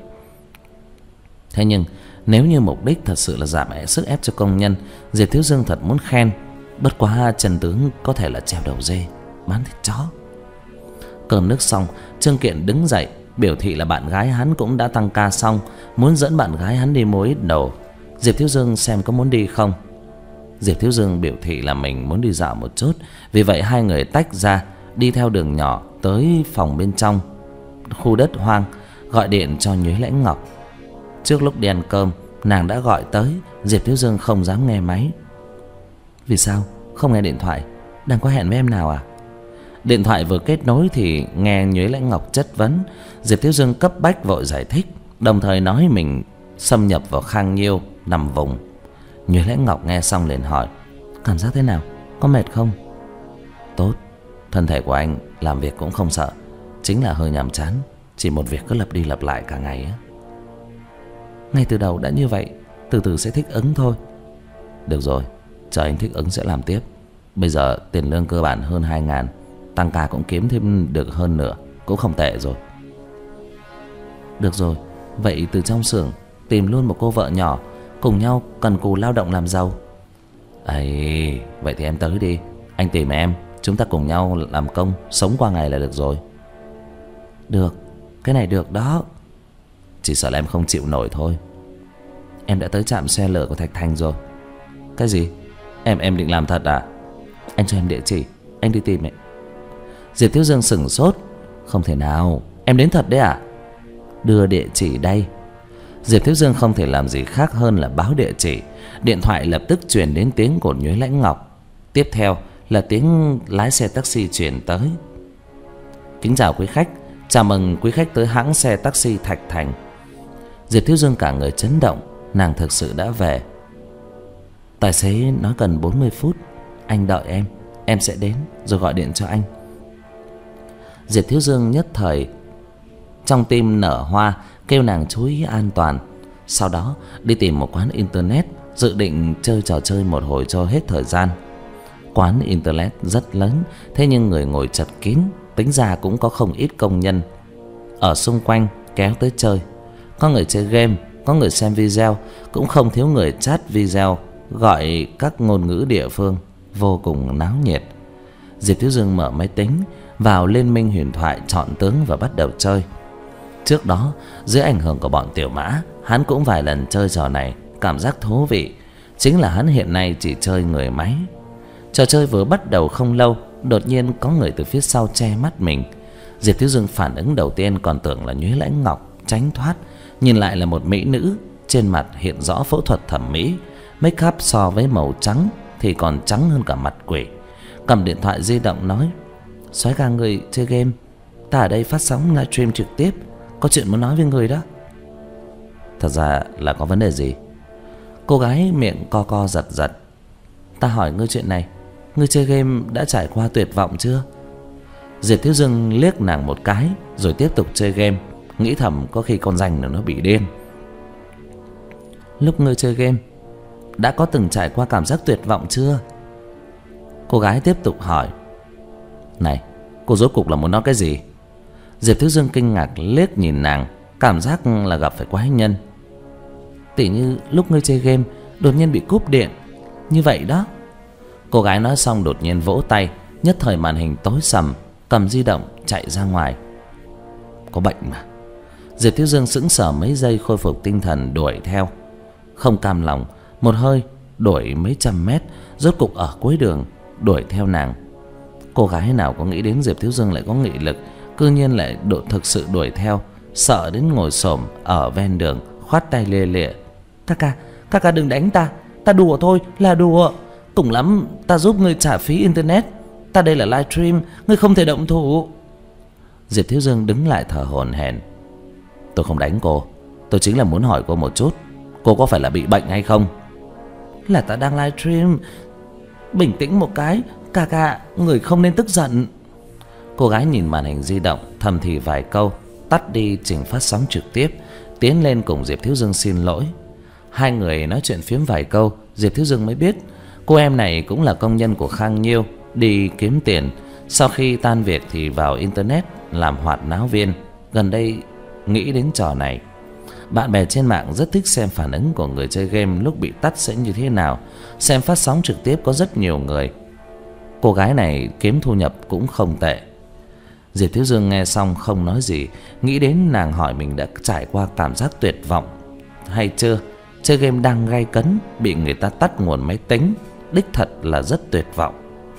Thế nhưng nếu như mục đích thật sự là giảm sức ép cho công nhân, Diệp Thiếu Dương thật muốn khen. Bất quá chân tướng có thể là treo đầu dê bán thịt chó. Cơm nước xong, Trương Kiện đứng dậy biểu thị là bạn gái hắn cũng đã tăng ca xong, muốn dẫn bạn gái hắn đi mua ít đồ. Diệp Thiếu Dương xem có muốn đi không. Diệp Thiếu Dương biểu thị là mình muốn đi dạo một chút. Vì vậy hai người tách ra, đi theo đường nhỏ tới phòng bên trong khu đất hoang, gọi điện cho Nhuế Lãnh Ngọc. Trước lúc đi ăn cơm, nàng đã gọi tới. Diệp Thiếu Dương không dám nghe máy. Vì sao không nghe điện thoại? Đang có hẹn với em nào à? Điện thoại vừa kết nối thì nghe Nhuế Lãnh Ngọc chất vấn. Diệp Thiếu Dương cấp bách vội giải thích, đồng thời nói mình xâm nhập vào Khang Nhiêu nằm vùng. Nhuế Lãnh Ngọc nghe xong liền hỏi, cảm giác thế nào? Có mệt không? Tốt, thân thể của anh làm việc cũng không sợ, chính là hơi nhàm chán, chỉ một việc cứ lặp đi lặp lại cả ngày á. Ngay từ đầu đã như vậy, từ từ sẽ thích ứng thôi. Được rồi, chờ anh thích ứng sẽ làm tiếp. Bây giờ tiền lương cơ bản hơn hai ngàn, tăng ca cũng kiếm thêm được hơn nửa, cũng không tệ rồi. Được rồi, vậy từ trong xưởng tìm luôn một cô vợ nhỏ, cùng nhau cần cù lao động làm giàu. Ấy, vậy thì em tới đi, anh tìm em, chúng ta cùng nhau làm công, sống qua ngày là được rồi. Được, cái này được đó. Chỉ sợ là em không chịu nổi thôi. Em đã tới trạm xe lửa của Thạch Thành rồi. Cái gì? Em em định làm thật à? Anh cho em địa chỉ, anh đi tìm ấy. Diệp Thiếu Dương sửng sốt. Không thể nào, em đến thật đấy à? Đưa địa chỉ đây. Diệp Thiếu Dương không thể làm gì khác hơn là báo địa chỉ. Điện thoại lập tức truyền đến tiếng của Nhuế Lãnh Ngọc. Tiếp theo là tiếng lái xe taxi truyền tới. Kính chào quý khách, chào mừng quý khách tới hãng xe taxi Thạch Thành. Diệp Thiếu Dương cả người chấn động, nàng thực sự đã về. Tài xế nói cần bốn mươi phút, anh đợi em, em sẽ đến rồi gọi điện cho anh. Diệp Thiếu Dương nhất thời trong tim nở hoa, kêu nàng chú ý an toàn. Sau đó đi tìm một quán internet, dự định chơi trò chơi một hồi cho hết thời gian. Quán internet rất lớn, thế nhưng người ngồi chật kín, tính ra cũng có không ít công nhân ở xung quanh kéo tới chơi. Có người chơi game, có người xem video, cũng không thiếu người chat video gọi các ngôn ngữ địa phương, vô cùng náo nhiệt. Diệp Thiếu Dương mở máy tính, vào Liên Minh Huyền Thoại chọn tướng và bắt đầu chơi. Trước đó, dưới ảnh hưởng của bọn Tiểu Mã, hắn cũng vài lần chơi trò này, cảm giác thú vị. Chính là hắn hiện nay chỉ chơi người máy. Trò chơi vừa bắt đầu không lâu, đột nhiên có người từ phía sau che mắt mình. Diệp Thiếu Dương phản ứng đầu tiên còn tưởng là Nhuế Lãnh Ngọc, tránh thoát. Nhìn lại là một mỹ nữ, trên mặt hiện rõ phẫu thuật thẩm mỹ, make up so với màu trắng thì còn trắng hơn cả mặt quỷ. Cầm điện thoại di động nói, soái ca người chơi game, ta ở đây phát sóng livestream trực tiếp, có chuyện muốn nói với người đó. Thật ra là có vấn đề gì? Cô gái miệng co co giật giật. Ta hỏi ngươi chuyện này, ngươi chơi game đã trải qua tuyệt vọng chưa? Diệp Thiếu Dương liếc nàng một cái rồi tiếp tục chơi game, nghĩ thầm có khi con ranh nó bị điên. Lúc ngươi chơi game đã có từng trải qua cảm giác tuyệt vọng chưa? Cô gái tiếp tục hỏi. Này, cô rốt cục là muốn nói cái gì? Diệp Thiếu Dương kinh ngạc liếc nhìn nàng, cảm giác là gặp phải quái nhân. Tỉ như lúc ngươi chơi game đột nhiên bị cúp điện, như vậy đó. Cô gái nói xong đột nhiên vỗ tay, nhất thời màn hình tối sầm, cầm di động chạy ra ngoài. Có bệnh mà. Diệp Thiếu Dương sững sờ mấy giây, khôi phục tinh thần đuổi theo. Không cam lòng, một hơi đuổi mấy trăm mét, rốt cục ở cuối đường đuổi theo nàng. Cô gái nào có nghĩ đến Diệp Thiếu Dương lại có nghị lực, cư nhiên lại độ thực sự đuổi theo, sợ đến ngồi xổm ở ven đường khoát tay lê lịa. Ca ca, ca ca đừng đánh ta, ta đùa thôi, là đùa. Cùng lắm ta giúp ngươi trả phí internet, ta đây là livestream, ngươi không thể động thủ. Diệp Thiếu Dương đứng lại thở hổn hển. Tôi không đánh cô, tôi chính là muốn hỏi cô một chút, cô có phải là bị bệnh hay không? Là ta đang livestream, bình tĩnh một cái, ca ca, người không nên tức giận. Cô gái nhìn màn hình di động, thầm thì vài câu, tắt đi trình phát sóng trực tiếp, tiến lên cùng Diệp Thiếu Dương xin lỗi. Hai người nói chuyện phiếm vài câu, Diệp Thiếu Dương mới biết cô em này cũng là công nhân của Khang Nhiêu, đi kiếm tiền, Sau khi tan việc thì vào internet làm hoạt náo viên. Gần đây nghĩ đến trò này. Bạn bè trên mạng rất thích xem phản ứng của người chơi game lúc bị tắt sẽ như thế nào. Xem phát sóng trực tiếp có rất nhiều người. Cô gái này kiếm thu nhập cũng không tệ. Diệp Thiếu Dương nghe xong không nói gì. Nghĩ đến nàng hỏi mình đã trải qua cảm giác tuyệt vọng hay chưa. Chơi game đang gay cấn, bị người ta tắt nguồn máy tính, đích thật là rất tuyệt vọng.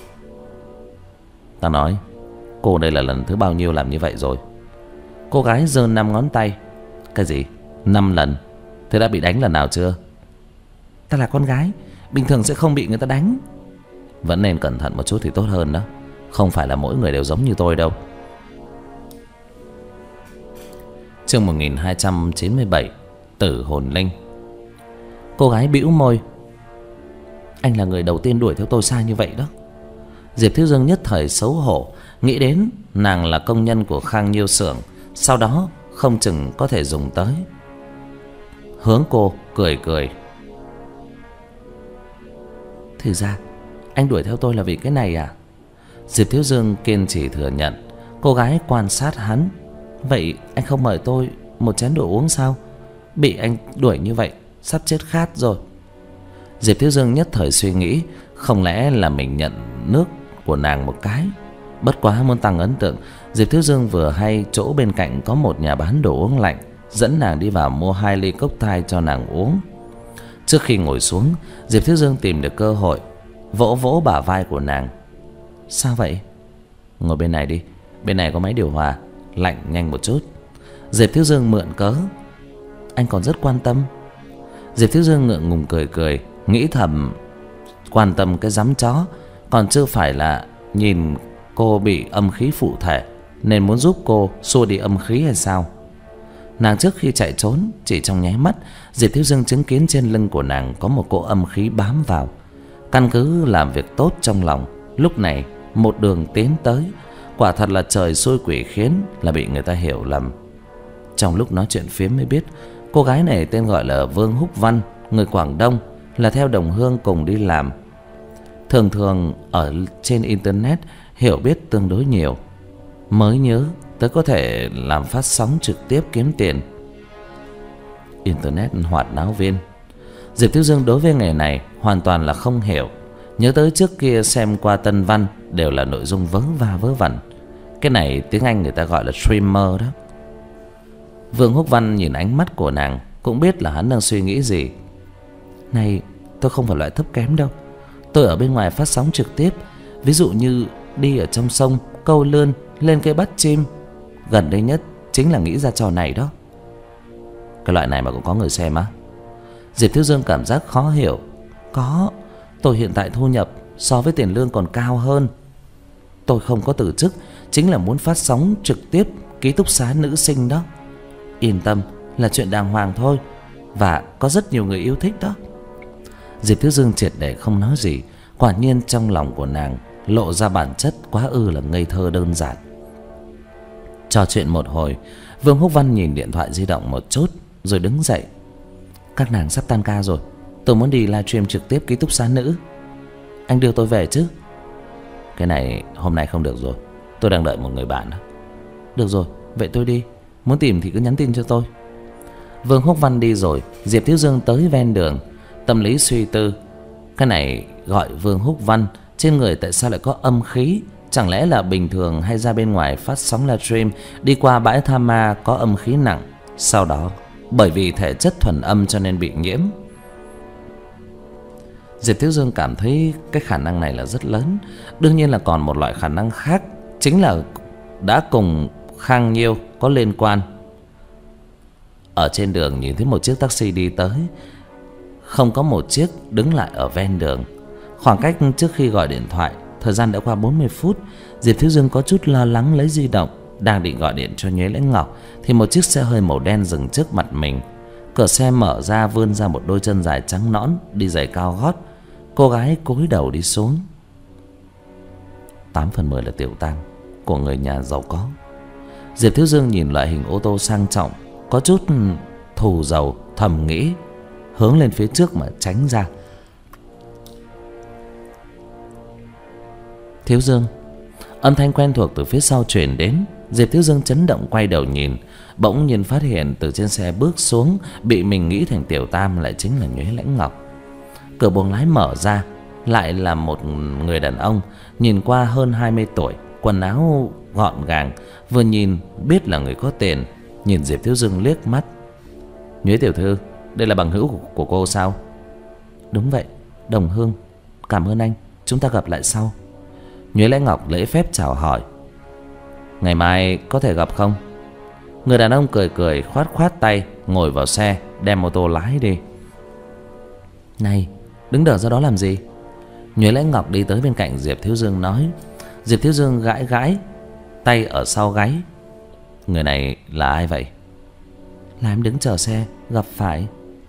Ta nói, cô đây là lần thứ bao nhiêu làm như vậy rồi? Cô gái giơ năm ngón tay. Cái gì? Năm lần? Thế đã bị đánh lần nào chưa? Ta là con gái, bình thường sẽ không bị người ta đánh. Vẫn nên cẩn thận một chút thì tốt hơn đó. Không phải là mỗi người đều giống như tôi đâu. Chương một nghìn hai trăm chín mươi bảy, Tử hồn linh. Cô gái bĩu môi. Anh là người đầu tiên đuổi theo tôi xa như vậy đó. Diệp Thiếu Dương nhất thời xấu hổ, nghĩ đến nàng là công nhân của Khang Nhiêu xưởng, sau đó không chừng có thể dùng tới. Hướng cô cười cười. Thì ra anh đuổi theo tôi là vì cái này à? Diệp Thiếu Dương kiên trì thừa nhận. Cô gái quan sát hắn. Vậy anh không mời tôi một chén đồ uống sao? Bị anh đuổi như vậy sắp chết khát rồi. Diệp Thiếu Dương nhất thời suy nghĩ, không lẽ là mình nhận nước của nàng một cái. Bất quá muốn tăng ấn tượng, Diệp Thiếu Dương vừa hay chỗ bên cạnh có một nhà bán đồ uống lạnh, dẫn nàng đi vào mua hai ly cốc thai cho nàng uống. Trước khi ngồi xuống, Diệp Thiếu Dương tìm được cơ hội vỗ vỗ bả vai của nàng. Sao vậy? Ngồi bên này đi, bên này có máy điều hòa, lạnh nhanh một chút. Diệp Thiếu Dương mượn cớ. Anh còn rất quan tâm. Diệp Thiếu Dương ngượng ngùng cười cười, nghĩ thầm quan tâm cái dám chó, còn chưa phải là nhìn cô bị âm khí phụ thể nên muốn giúp cô xua đi âm khí hay sao? Nàng trước khi chạy trốn, chỉ trong nháy mắt, Diệp Thiếu Dương chứng kiến trên lưng của nàng có một cỗ âm khí bám vào. Căn cứ làm việc tốt trong lòng, lúc này một đường tiến tới, quả thật là trời xui quỷ khiến, là bị người ta hiểu lầm. Trong lúc nói chuyện phiếm mới biết, cô gái này tên gọi là Vương Húc Văn, người Quảng Đông, là theo đồng hương cùng đi làm. Thường thường ở trên internet hiểu biết tương đối nhiều, mới nhớ tới có thể làm phát sóng trực tiếp kiếm tiền. Internet hoạt náo viên. Diệp Thiếu Dương đối với nghề này hoàn toàn là không hiểu. Nhớ tới trước kia xem qua Tân Văn đều là nội dung vớ va vớ vẩn. Cái này tiếng Anh người ta gọi là streamer đó. Vương Húc Văn nhìn ánh mắt của nàng cũng biết là hắn đang suy nghĩ gì. Này, tôi không phải loại thấp kém đâu. Tôi ở bên ngoài phát sóng trực tiếp, ví dụ như đi ở trong sông, câu lươn, lên cây bắt chim. Gần đây nhất chính là nghĩ ra trò này đó. Cái loại này mà cũng có người xem á? Diệp Thiếu Dương cảm giác khó hiểu. Có, tôi hiện tại thu nhập so với tiền lương còn cao hơn. Tôi không có từ chức, chính là muốn phát sóng trực tiếp ký túc xá nữ sinh đó. Yên tâm, là chuyện đàng hoàng thôi, và có rất nhiều người yêu thích đó. Diệp Thiếu Dương triệt để không nói gì. Quả nhiên trong lòng của nàng lộ ra bản chất quá ư là ngây thơ đơn giản. Trò chuyện một hồi, Vương Húc Văn nhìn điện thoại di động một chút rồi đứng dậy. Các nàng sắp tan ca rồi, tôi muốn đi livestream trực tiếp ký túc xá nữ. Anh đưa tôi về chứ? Cái này hôm nay không được rồi, tôi đang đợi một người bạn đó. Được rồi, vậy tôi đi. Muốn tìm thì cứ nhắn tin cho tôi. Vương Húc Văn đi rồi, Diệp Thiếu Dương tới ven đường, tâm lý suy tư. Cái này gọi Vương Húc Văn, trên người tại sao lại có âm khí? Chẳng lẽ là bình thường hay ra bên ngoài phát sóng livestream, đi qua bãi tha ma có âm khí nặng, sau đó bởi vì thể chất thuần âm cho nên bị nhiễm? Diệp Thiếu Dương cảm thấy cái khả năng này là rất lớn. Đương nhiên là còn một loại khả năng khác, chính là đã cùng Khang Nhiêu có liên quan. Ở trên đường nhìn thấy một chiếc taxi đi tới, không có một chiếc đứng lại ở ven đường. Khoảng cách trước khi gọi điện thoại, thời gian đã qua bốn mươi phút. Diệp Thiếu Dương có chút lo lắng lấy di động, đang định gọi điện cho Nhuế Lãnh Ngọc thì một chiếc xe hơi màu đen dừng trước mặt mình. Cửa xe mở ra, vươn ra một đôi chân dài trắng nõn, đi giày cao gót. Cô gái cúi đầu đi xuống. Tám phần mười là tiểu tang của người nhà giàu có. Diệp Thiếu Dương nhìn loại hình ô tô sang trọng, có chút thù dầu, thầm nghĩ, hướng lên phía trước mà tránh ra. Thiếu Dương, Âm thanh quen thuộc từ phía sau truyền đến. Diệp Thiếu Dương chấn động quay đầu nhìn, bỗng nhiên phát hiện từ trên xe bước xuống, bị mình nghĩ thành Tiểu Tam lại chính là Nhuế Lãnh Ngọc. Cửa buồng lái mở ra, lại là một người đàn ông, nhìn qua hơn hai mươi tuổi, quần áo gọn gàng, vừa nhìn biết là người có tiền. Nhìn Diệp Thiếu Dương liếc mắt. Nhuế tiểu thư, đây là bằng hữu của, của cô sao? Đúng vậy, đồng hương. Cảm ơn anh, chúng ta gặp lại sau. Nhuế Lãnh Ngọc lễ phép chào hỏi. Ngày mai có thể gặp không? Người đàn ông cười cười khoát khoát tay, ngồi vào xe, đem ô tô lái đi. Này, đứng đờ ra đó làm gì? Nhuế Lãnh Ngọc đi tới bên cạnh Diệp Thiếu Dương nói. Diệp Thiếu Dương gãi gãi tay ở sau gáy. Người này là ai vậy? Là em đứng chờ xe, gặp phải.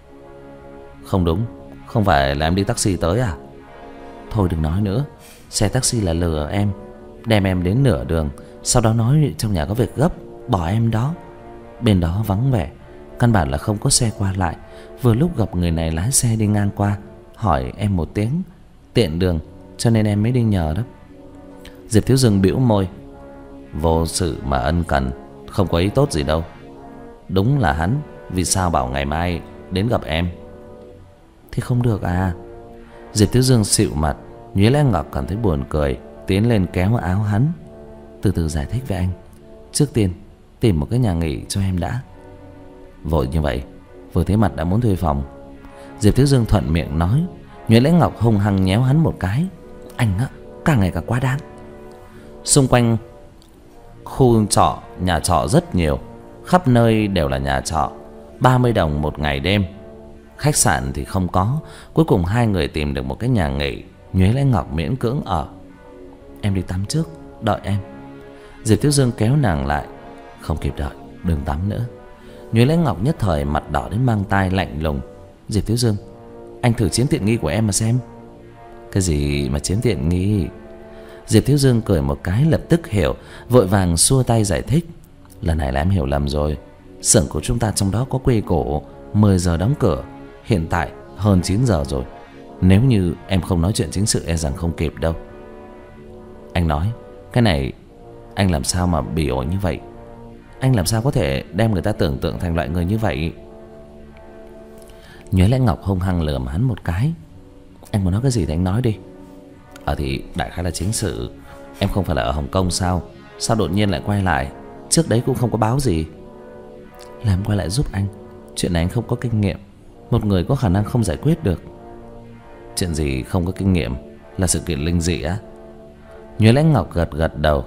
Không đúng, không phải là em đi taxi tới à? Thôi đừng nói nữa, xe taxi là lừa em, đem em đến nửa đường, sau đó nói trong nhà có việc gấp, bỏ em đó. Bên đó vắng vẻ, căn bản là không có xe qua lại. Vừa lúc gặp người này lái xe đi ngang qua, hỏi em một tiếng, tiện đường, cho nên em mới đi nhờ đó. Diệp Thiếu Dương bĩu môi. Vô sự mà ân cần, không có ý tốt gì đâu. Đúng là hắn, vì sao bảo ngày mai đến gặp em? Thì không được à? Diệp Thiếu Dương xịu mặt. Nhuế Lãnh Ngọc cảm thấy buồn cười, tiến lên kéo áo hắn. Từ từ giải thích với anh. Trước tiên tìm một cái nhà nghỉ cho em đã. Vội như vậy, vừa thấy mặt đã muốn thuê phòng? Diệp Thiếu Dương thuận miệng nói. Nhuế Lãnh Ngọc hung hăng nhéo hắn một cái. Anh á, càng ngày càng quá đáng. Xung quanh khu trọ, nhà trọ rất nhiều, khắp nơi đều là nhà trọ. Ba mươi đồng một ngày đêm. Khách sạn thì không có. Cuối cùng hai người tìm được một cái nhà nghỉ. Nhuế Lãnh Ngọc miễn cưỡng ở. Em đi tắm trước, đợi em. Diệp Thiếu Dương kéo nàng lại. Không kịp đợi, đừng tắm nữa. Nhuế Lãnh Ngọc nhất thời mặt đỏ đến mang tai, lạnh lùng. Diệp Thiếu Dương, anh thử chiếm tiện nghi của em mà xem. Cái gì mà chiếm tiện nghi? Diệp Thiếu Dương cười một cái lập tức hiểu, vội vàng xua tay giải thích. Lần này là em hiểu lầm rồi. Xưởng của chúng ta trong đó có quy củ mười giờ đóng cửa. Hiện tại hơn chín giờ rồi. Nếu như em không nói chuyện chính sự e rằng không kịp đâu. Anh nói, cái này anh làm sao mà bỉ ổi như vậy? Anh làm sao có thể đem người ta tưởng tượng thành loại người như vậy? Nhuế Lãnh Ngọc hung hăng lườm hắn một cái. Anh muốn nói cái gì thì anh nói đi. Ờ thì đại khái là chính sự. Em không phải là ở Hồng Kông sao? Sao đột nhiên lại quay lại? Trước đấy cũng không có báo gì. Làm quay lại giúp anh. Chuyện này anh không có kinh nghiệm, một người có khả năng không giải quyết được. Chuyện gì không có kinh nghiệm? Là sự kiện linh dị á? Nhuế Lãnh Ngọc gật gật đầu.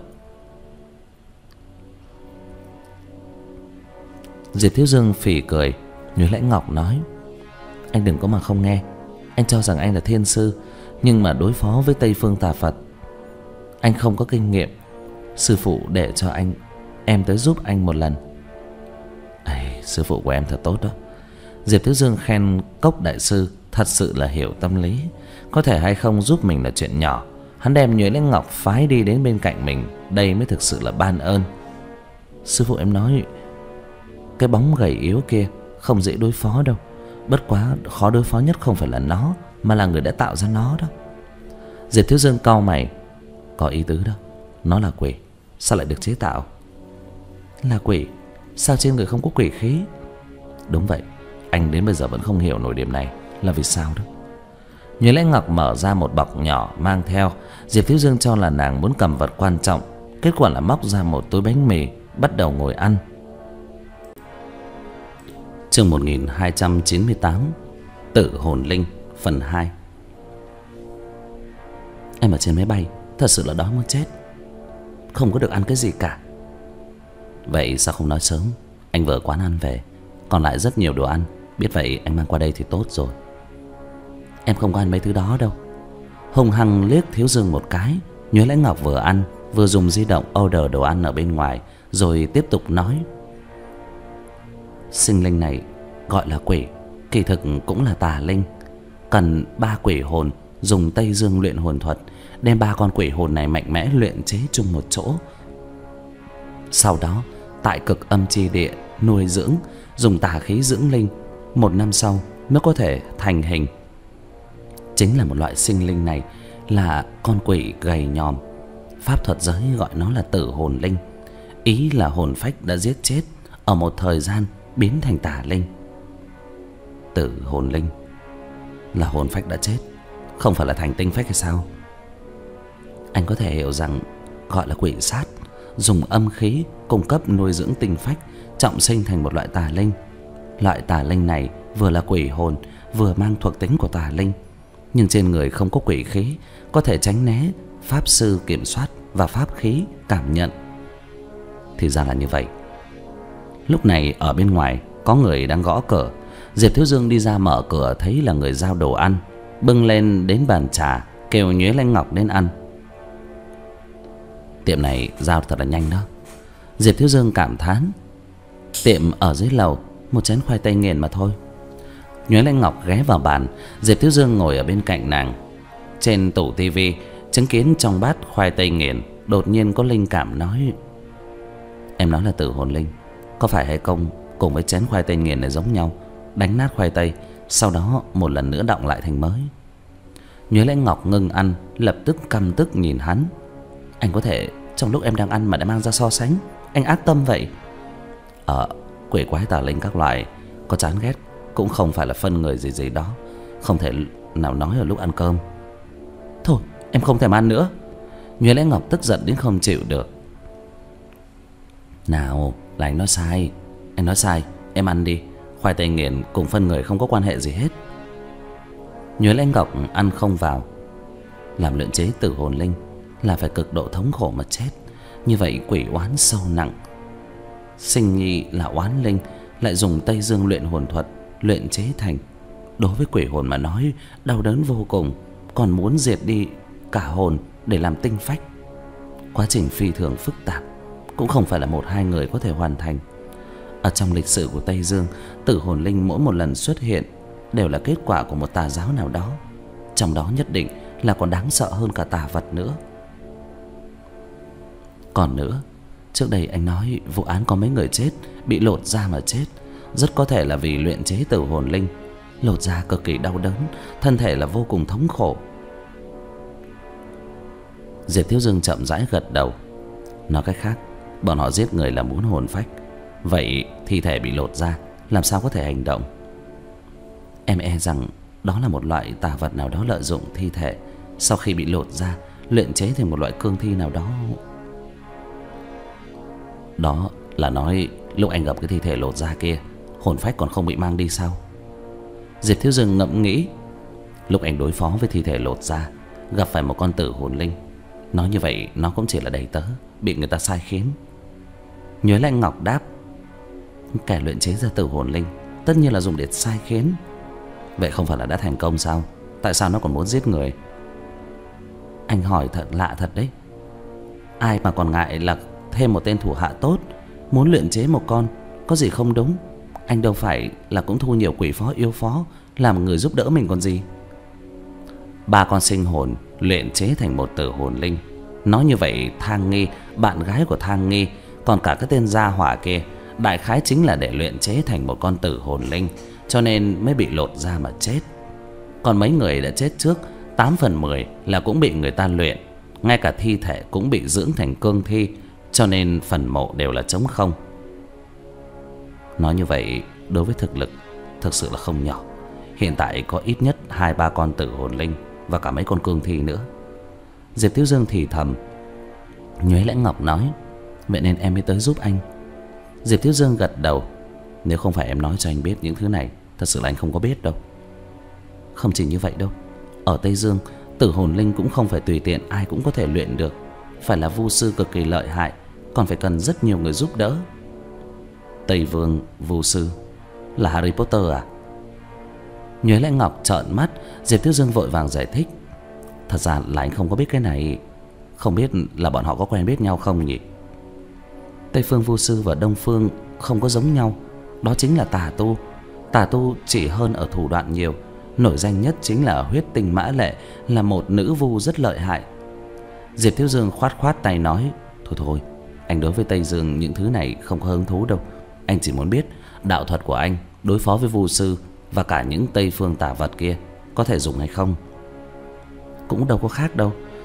Diệp Thiếu Dương phì cười. Nhuế Lãnh Ngọc nói. Anh đừng có mà không nghe. Anh cho rằng anh là thiên sư, nhưng mà đối phó với Tây Phương Tà Phật anh không có kinh nghiệm. Sư phụ để cho anh em tới giúp anh một lần. Ây, sư phụ của em thật tốt đó. Diệp Thiếu Dương khen Cốc đại sư thật sự là hiểu tâm lý. Có thể hay không giúp mình là chuyện nhỏ. Hắn đem Nhuế Lãnh Ngọc phái đi đến bên cạnh mình, đây mới thực sự là ban ơn. Sư phụ em nói cái bóng gầy yếu kia không dễ đối phó đâu. Bất quá khó đối phó nhất không phải là nó, mà là người đã tạo ra nó đó. Diệp Thiếu Dương cau mày. Có ý tứ đó. Nó là quỷ, sao lại được chế tạo? Là quỷ? Sao trên người không có quỷ khí? Đúng vậy, anh đến bây giờ vẫn không hiểu nổi điểm này là vì sao đó. Nhuế Lãnh Ngọc mở ra một bọc nhỏ mang theo. Diệp Thiếu Dương cho là nàng muốn cầm vật quan trọng, kết quả là móc ra một túi bánh mì, bắt đầu ngồi ăn. Chương một nghìn hai trăm chín mươi tám, Tử Hồn Linh phần hai. Em ở trên máy bay thật sự là đói muốn chết, không có được ăn cái gì cả. Vậy sao không nói sớm? Anh vừa quán ăn về, còn lại rất nhiều đồ ăn. Biết vậy anh mang qua đây thì tốt rồi. Em không có ăn mấy thứ đó đâu. Hung hăng liếc Thiếu Dương một cái. Nhuế Lãnh Ngọc vừa ăn vừa dùng di động order đồ ăn ở bên ngoài, rồi tiếp tục nói. Sinh linh này gọi là quỷ, kỳ thực cũng là tà linh. Cần ba quỷ hồn dùng Tây Dương luyện hồn thuật, đem ba con quỷ hồn này mạnh mẽ luyện chế chung một chỗ. Sau đó tại cực âm chi địa nuôi dưỡng, dùng tà khí dưỡng linh. Một năm sau mới có thể thành hình. Chính là một loại sinh linh này là con quỷ gầy nhòm, Pháp thuật giới gọi nó là tử hồn linh, ý là hồn phách đã giết chết ở một thời gian biến thành tà linh. Tử hồn linh là hồn phách đã chết, không phải là thành tinh phách hay sao? Anh có thể hiểu rằng gọi là quỷ sát, dùng âm khí cung cấp nuôi dưỡng tinh phách, trọng sinh thành một loại tà linh. Loại tà linh này vừa là quỷ hồn, vừa mang thuộc tính của tà linh, nhưng trên người không có quỷ khí, có thể tránh né pháp sư kiểm soát và pháp khí cảm nhận. Thì ra là như vậy. Lúc này ở bên ngoài có người đang gõ cửa. Diệp Thiếu Dương đi ra mở cửa, thấy là người giao đồ ăn, bưng lên đến bàn trà, kêu Nhuế Lanh Ngọc đến ăn. Tiệm này giao thật là nhanh đó, Diệp Thiếu Dương cảm thán. Tiệm ở dưới lầu, một chén khoai tây nghiền mà thôi. Nhuế Lanh Ngọc ghé vào bàn, Diệp Thiếu Dương ngồi ở bên cạnh nàng. Trên tủ tivi chứng kiến trong bát khoai tây nghiền, đột nhiên có linh cảm nói: em nói là tử hồn linh, có phải hay không cùng với chén khoai tây nghiền này giống nhau, đánh nát khoai tây, sau đó một lần nữa đọng lại thành mới. Nhuế Lanh Ngọc ngưng ăn, lập tức căm tức nhìn hắn. Anh có thể trong lúc em đang ăn mà đã mang ra so sánh, anh ác tâm vậy. Ờ, quỷ quái tà linh các loại có chán ghét cũng không phải là phân người gì gì đó, không thể nào nói ở lúc ăn cơm. Thôi em không thèm ăn nữa. Nhuế Lanh Ngọc tức giận đến không chịu được. Nào là anh nói sai, anh nói sai, em ăn đi. Khoai tây nghiền cùng phân người không có quan hệ gì hết. Nhuế Lanh Ngọc ăn không vào. Làm luyện chế tử hồn linh là phải cực độ thống khổ mà chết, như vậy quỷ oán sâu nặng. Sinh nhi là oán linh, lại dùng Tây Dương luyện hồn thuật luyện chế thành, đối với quỷ hồn mà nói đau đớn vô cùng, còn muốn diệt đi cả hồn để làm tinh phách. Quá trình phi thường phức tạp, cũng không phải là một hai người có thể hoàn thành. Ở trong lịch sử của Tây Dương, tử hồn linh mỗi một lần xuất hiện đều là kết quả của một tà giáo nào đó, trong đó nhất định là còn đáng sợ hơn cả tà vật nữa. Còn nữa, trước đây anh nói vụ án có mấy người chết bị lột da mà chết, rất có thể là vì luyện chế tử hồn linh. Lột da cực kỳ đau đớn, thân thể là vô cùng thống khổ. Diệp Thiếu Dương chậm rãi gật đầu. Nói cách khác, bọn họ giết người là muốn hồn phách, vậy thi thể bị lột da làm sao có thể hành động? Em e rằng đó là một loại tà vật nào đó lợi dụng thi thể, sau khi bị lột da luyện chế thành một loại cương thi nào đó. Đó là nói lúc anh gặp cái thi thể lột da kia, hồn phách còn không bị mang đi sao? Diệp Thiếu Dương ngẫm nghĩ. Lúc anh đối phó với thi thể lột da, gặp phải một con tử hồn linh, nói như vậy nó cũng chỉ là đầy tớ, bị người ta sai khiến. Nhuế Lanh Ngọc đáp: kẻ luyện chế ra tử hồn linh tất nhiên là dùng để sai khiến. Vậy không phải là đã thành công sao? Tại sao nó còn muốn giết người? Anh hỏi thật lạ thật đấy. Ai mà còn ngại là thêm một tên thủ hạ tốt, muốn luyện chế một con, có gì không đúng? Anh đâu phải là cũng thu nhiều quỷ phó yêu phó làm người giúp đỡ mình còn gì. Ba con sinh hồn luyện chế thành một tử hồn linh, nói như vậy Thang Nghi, bạn gái của Thang Nghi, còn cả cái tên gia hỏa kia, đại khái chính là để luyện chế thành một con tử hồn linh, cho nên mới bị lột da mà chết. Còn mấy người đã chết trước, tám phần mười là cũng bị người ta luyện, ngay cả thi thể cũng bị dưỡng thành cương thi, cho nên phần mộ đều là trống không. Nói như vậy, đối với thực lực thực sự là không nhỏ. Hiện tại có ít nhất hai ba con tử hồn linh và cả mấy con cương thi nữa. Diệp Thiếu Dương thì thầm. Nhuế Lanh Ngọc nói: vậy nên em mới tới giúp anh. Diệp Thiếu Dương gật đầu. Nếu không phải em nói cho anh biết những thứ này, thật sự là anh không có biết đâu. Không chỉ như vậy đâu, ở Tây Dương, tử hồn linh cũng không phải tùy tiện ai cũng có thể luyện được, phải là vu sư cực kỳ lợi hại, còn phải cần rất nhiều người giúp đỡ. Tây Vương vu sư là Harry Potter à? Nhuế Lanh Ngọc trợn mắt. Diệp Thiếu Dương vội vàng giải thích. Thật ra là anh không có biết cái này. Không biết là bọn họ có quen biết nhau không nhỉ? Tây phương vu sư và Đông phương không có giống nhau, đó chính là tà tu. Tà tu chỉ hơn ở thủ đoạn nhiều, nổi danh nhất chính là Huyết Tinh Mã Lệ, là một nữ vu rất lợi hại. Diệp Thiếu Dương khoát khoát tay nói: thôi thôi, anh đối với Tây Dương những thứ này không có hứng thú đâu. Anh chỉ muốn biết đạo thuật của anh đối phó với vu sư và cả những Tây phương tà vật kia có thể dùng hay không. Cũng đâu có khác đâu,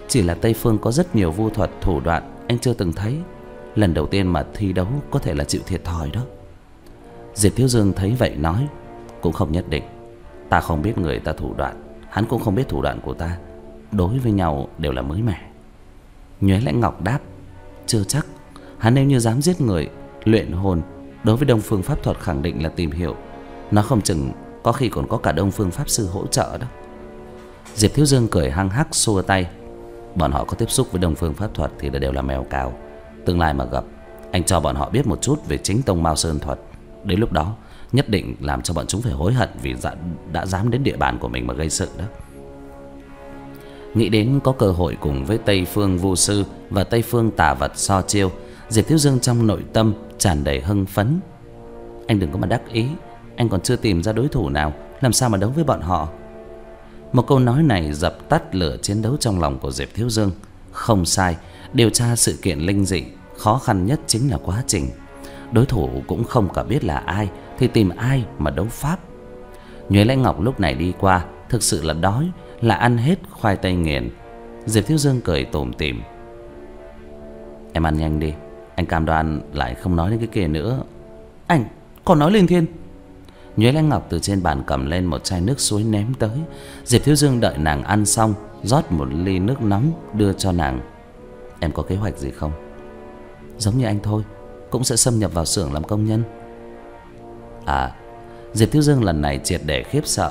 Chỉ là Tây Phương có rất nhiều vu thuật thủ đoạn anh chưa từng thấy. Lần đầu tiên mà thi đấu có thể là chịu thiệt thòi đó. Diệp Thiếu Dương thấy vậy nói, cũng không nhất định. Ta không biết người ta thủ đoạn, hắn cũng không biết thủ đoạn của ta. Đối với nhau đều là mới mẻ. Nhuế Lãnh Ngọc đáp, chưa chắc. Hắn nếu như dám giết người, luyện hồn, đối với Đông Phương pháp thuật khẳng định là tìm hiểu. Nó không chừng có khi còn có cả Đông Phương pháp sư hỗ trợ đó. Diệp Thiếu Dương cười hăng hắc xua tay. Bọn họ có tiếp xúc với Đông Phương pháp thuật thì đều là mèo cào. Tương lai mà gặp, anh cho bọn họ biết một chút về chính tông Mao Sơn thuật. Đến lúc đó nhất định làm cho bọn chúng phải hối hận vì đã, đã dám đến địa bàn của mình mà gây sự đó. Nghĩ đến có cơ hội cùng với Tây Phương Vu Sư và Tây Phương Tà Vật so chiêu, Diệp Thiếu Dương trong nội tâm tràn đầy hưng phấn. Anh đừng có mà đắc ý, anh còn chưa tìm ra đối thủ nào, làm sao mà đấu với bọn họ. Một câu nói này dập tắt lửa chiến đấu trong lòng của Diệp Thiếu Dương. Không sai, điều tra sự kiện linh dị khó khăn nhất chính là quá trình. Đối thủ cũng không cả biết là ai thì tìm ai mà đấu pháp. Nhuế Lãnh Ngọc lúc này đi qua, thực sự là đói, là ăn hết khoai tây nghiền. Diệp Thiếu Dương cười tủm tỉm, em ăn nhanh đi, anh cam đoan lại không nói đến cái kia nữa. Anh còn nói linh thiên. Nhuế Lãnh Ngọc từ trên bàn cầm lên một chai nước suối ném tới. Diệp Thiếu Dương đợi nàng ăn xong, rót một ly nước nóng đưa cho nàng. Em có kế hoạch gì không? Giống như anh thôi, cũng sẽ xâm nhập vào xưởng làm công nhân. À, Diệp Thiếu Dương lần này triệt để khiếp sợ.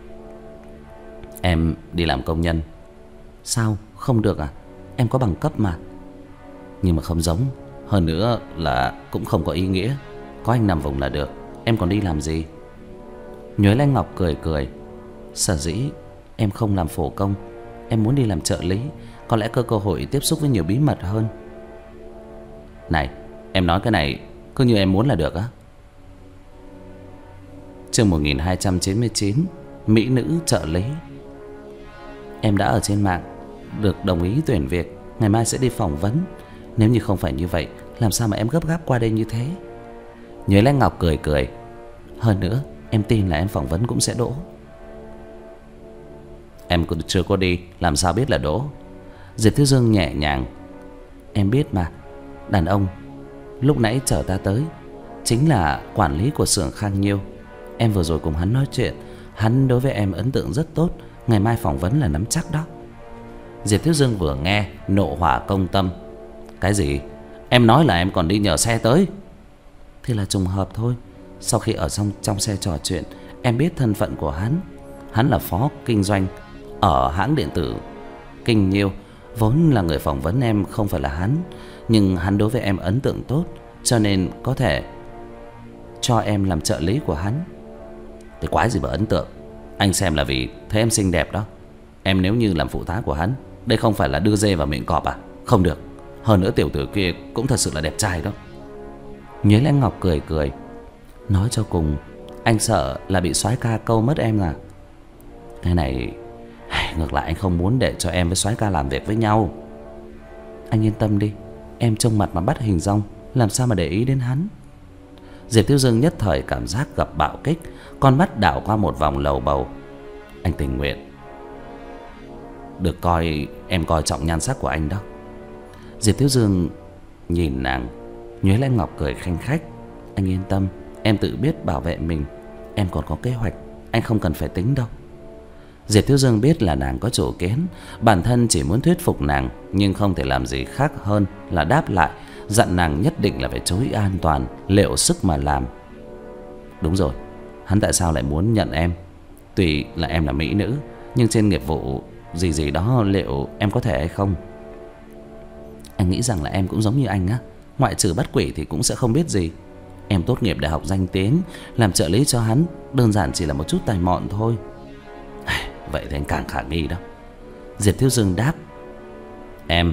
Em đi làm công nhân? Sao không được à? Em có bằng cấp mà. Nhưng mà không giống, hơn nữa là cũng không có ý nghĩa. Có anh nằm vùng là được, em còn đi làm gì? Nhuế Lãnh Ngọc cười cười, sở dĩ em không làm phổ công, em muốn đi làm trợ lý, có lẽ có cơ hội tiếp xúc với nhiều bí mật hơn. Này, em nói cái này cứ như em muốn là được á. Chương một nghìn hai trăm chín mươi chín, mỹ nữ trợ lý. Em đã ở trên mạng được đồng ý tuyển việc, ngày mai sẽ đi phỏng vấn. Nếu như không phải như vậy, làm sao mà em gấp gáp qua đây như thế? Nhuế Lãnh Ngọc cười cười, hơn nữa em tin là em phỏng vấn cũng sẽ đỗ. Em cũng chưa có đi, làm sao biết là đỗ? Diệp Thiếu Dương nhẹ nhàng, em biết mà. Đàn ông lúc nãy chở ta tới chính là quản lý của xưởng Khang Nhiêu. Em vừa rồi cùng hắn nói chuyện, hắn đối với em ấn tượng rất tốt, ngày mai phỏng vấn là nắm chắc đó. Diệp Thiếu Dương vừa nghe nộ hỏa công tâm. Cái gì? Em nói là em còn đi nhờ xe tới? Thì là trùng hợp thôi. Sau khi ở trong, trong xe trò chuyện, em biết thân phận của hắn. Hắn là phó kinh doanh ở hãng điện tử Kinh Nhiêu. Vốn là người phỏng vấn em không phải là hắn, nhưng hắn đối với em ấn tượng tốt, cho nên có thể cho em làm trợ lý của hắn. Cái quái gì mà ấn tượng? Anh xem là vì thấy em xinh đẹp đó. Em nếu như làm phụ tá của hắn, đây không phải là đưa dê vào miệng cọp à? Không được. Hơn nữa tiểu tử kia cũng thật sự là đẹp trai đó. Nhuế Lãnh Ngọc cười cười, nói cho cùng anh sợ là bị soái ca câu mất em à? Cái này ngược lại anh không muốn để cho em với soái ca làm việc với nhau. Anh yên tâm đi, em trông mặt mà bắt hình dong, làm sao mà để ý đến hắn. Diệp Thiếu Dương nhất thời cảm giác gặp bạo kích, con mắt đảo qua một vòng lầu bầu. Anh tình nguyện được coi em coi trọng nhan sắc của anh đó. Diệp Thiếu Dương nhìn nàng. Nhuế Lãnh Ngọc cười khanh khách, anh yên tâm, em tự biết bảo vệ mình. Em còn có kế hoạch, anh không cần phải tính đâu. Diệp Thiếu Dương biết là nàng có chủ kiến, bản thân chỉ muốn thuyết phục nàng, nhưng không thể làm gì khác hơn là đáp lại, dặn nàng nhất định là phải chú ý an toàn, liệu sức mà làm. Đúng rồi, hắn tại sao lại muốn nhận em? Tuy là em là mỹ nữ, nhưng trên nghiệp vụ gì gì đó liệu em có thể hay không? Anh nghĩ rằng là em cũng giống như anh á, ngoại trừ bắt quỷ thì cũng sẽ không biết gì. Em tốt nghiệp đại học danh tiếng, làm trợ lý cho hắn đơn giản chỉ là một chút tài mọn thôi. Vậy thì anh càng khả nghi đó. Diệp Thiếu Dương đáp, em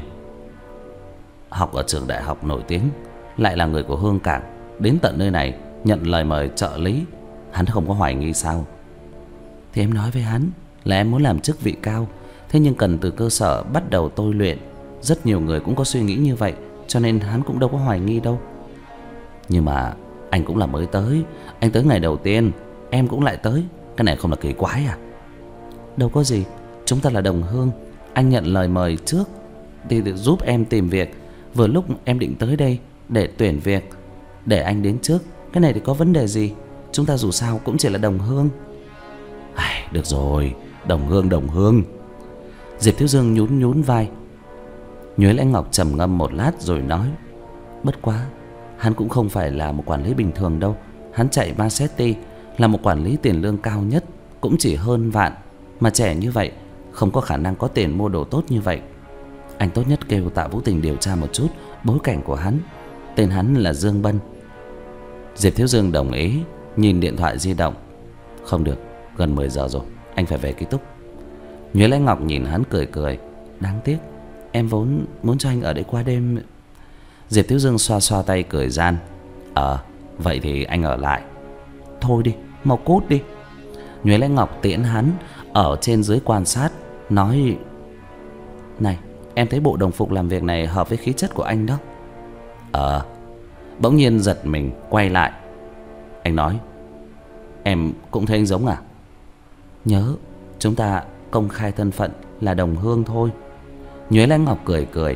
học ở trường đại học nổi tiếng, lại là người của Hương Cảng, đến tận nơi này nhận lời mời trợ lý, hắn không có hoài nghi sao? Thì em nói với hắn là em muốn làm chức vị cao, thế nhưng cần từ cơ sở bắt đầu tôi luyện. Rất nhiều người cũng có suy nghĩ như vậy, cho nên hắn cũng đâu có hoài nghi đâu. Nhưng mà anh cũng là mới tới, anh tới ngày đầu tiên, em cũng lại tới, cái này không là kỳ quái à? Đâu có gì, chúng ta là đồng hương, Anh nhận lời mời trước thì được giúp em tìm việc. Vừa lúc em định tới đây để tuyển việc. Để anh đến trước, cái này thì có vấn đề gì? Chúng ta dù sao cũng chỉ là đồng hương. Ai, được rồi, đồng hương đồng hương. Diệp Thiếu Dương nhún nhún vai. Nhuế Lãnh Ngọc trầm ngâm một lát rồi nói: Bất quá, hắn cũng không phải là một quản lý bình thường đâu. Hắn chạy Maserati, là một quản lý tiền lương cao nhất, cũng chỉ hơn vạn. Mà trẻ như vậy, không có khả năng có tiền mua đồ tốt như vậy. Anh tốt nhất kêu Tạ Vũ Tình điều tra một chút bối cảnh của hắn. Tên hắn là Dương Bân. Diệp Thiếu Dương đồng ý, nhìn điện thoại di động. Không được, gần mười giờ rồi, anh phải về ký túc. Nhuế Lãnh Ngọc nhìn hắn cười cười. Đáng tiếc, em vốn muốn cho anh ở đây qua đêm. Diệp Thiếu Dương xoa xoa tay cười gian. Ờ, vậy thì anh ở lại. Thôi đi, mau cút đi. Nhuế Lãnh Ngọc tiễn hắn ở trên dưới quan sát, nói: Này, em thấy bộ đồng phục làm việc này hợp với khí chất của anh đó. Ờ. Bỗng nhiên giật mình quay lại. Anh nói: Em cũng thấy anh giống à? Nhớ, chúng ta công khai thân phận là đồng hương thôi. Nhuế Lãnh Ngọc cười cười.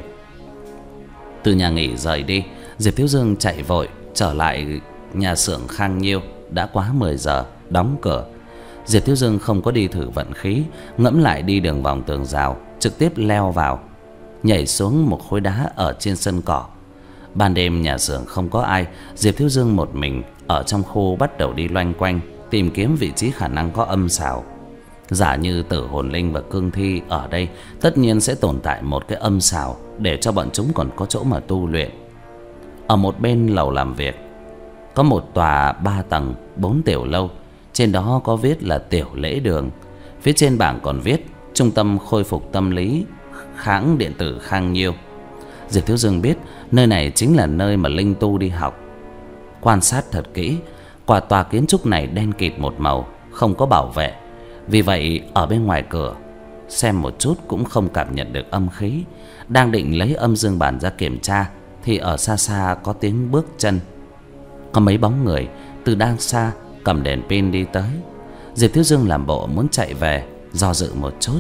Từ nhà nghỉ rời đi, Diệp Thiếu Dương chạy vội trở lại nhà xưởng Khang Nhiêu. Đã quá mười giờ, đóng cửa. Diệp Thiếu Dương không có đi thử vận khí, ngẫm lại đi đường vòng tường rào, trực tiếp leo vào, nhảy xuống một khối đá ở trên sân cỏ. Ban đêm nhà xưởng không có ai, Diệp Thiếu Dương một mình ở trong khu bắt đầu đi loanh quanh, tìm kiếm vị trí khả năng có âm xào. Giả như Tử Hồn Linh và Cương Thi ở đây, tất nhiên sẽ tồn tại một cái âm xào để cho bọn chúng còn có chỗ mà tu luyện. Ở một bên lầu làm việc có một tòa ba tầng bốn tiểu lâu, trên đó có viết là Tiểu Lễ Đường. Phía trên bảng còn viết Trung tâm khôi phục tâm lý Kháng điện tử Khang Nhiêu. Diệp Thiếu Dương biết nơi này chính là nơi mà linh tu đi học. Quan sát thật kỹ, quả tòa kiến trúc này đen kịt một màu, không có bảo vệ. Vì vậy ở bên ngoài cửa xem một chút cũng không cảm nhận được âm khí. Đang định lấy âm dương bản ra kiểm tra thì ở xa xa có tiếng bước chân. Có mấy bóng người từ đang xa cầm đèn pin đi tới. Diệp Thiếu Dương làm bộ muốn chạy về, do dự một chút.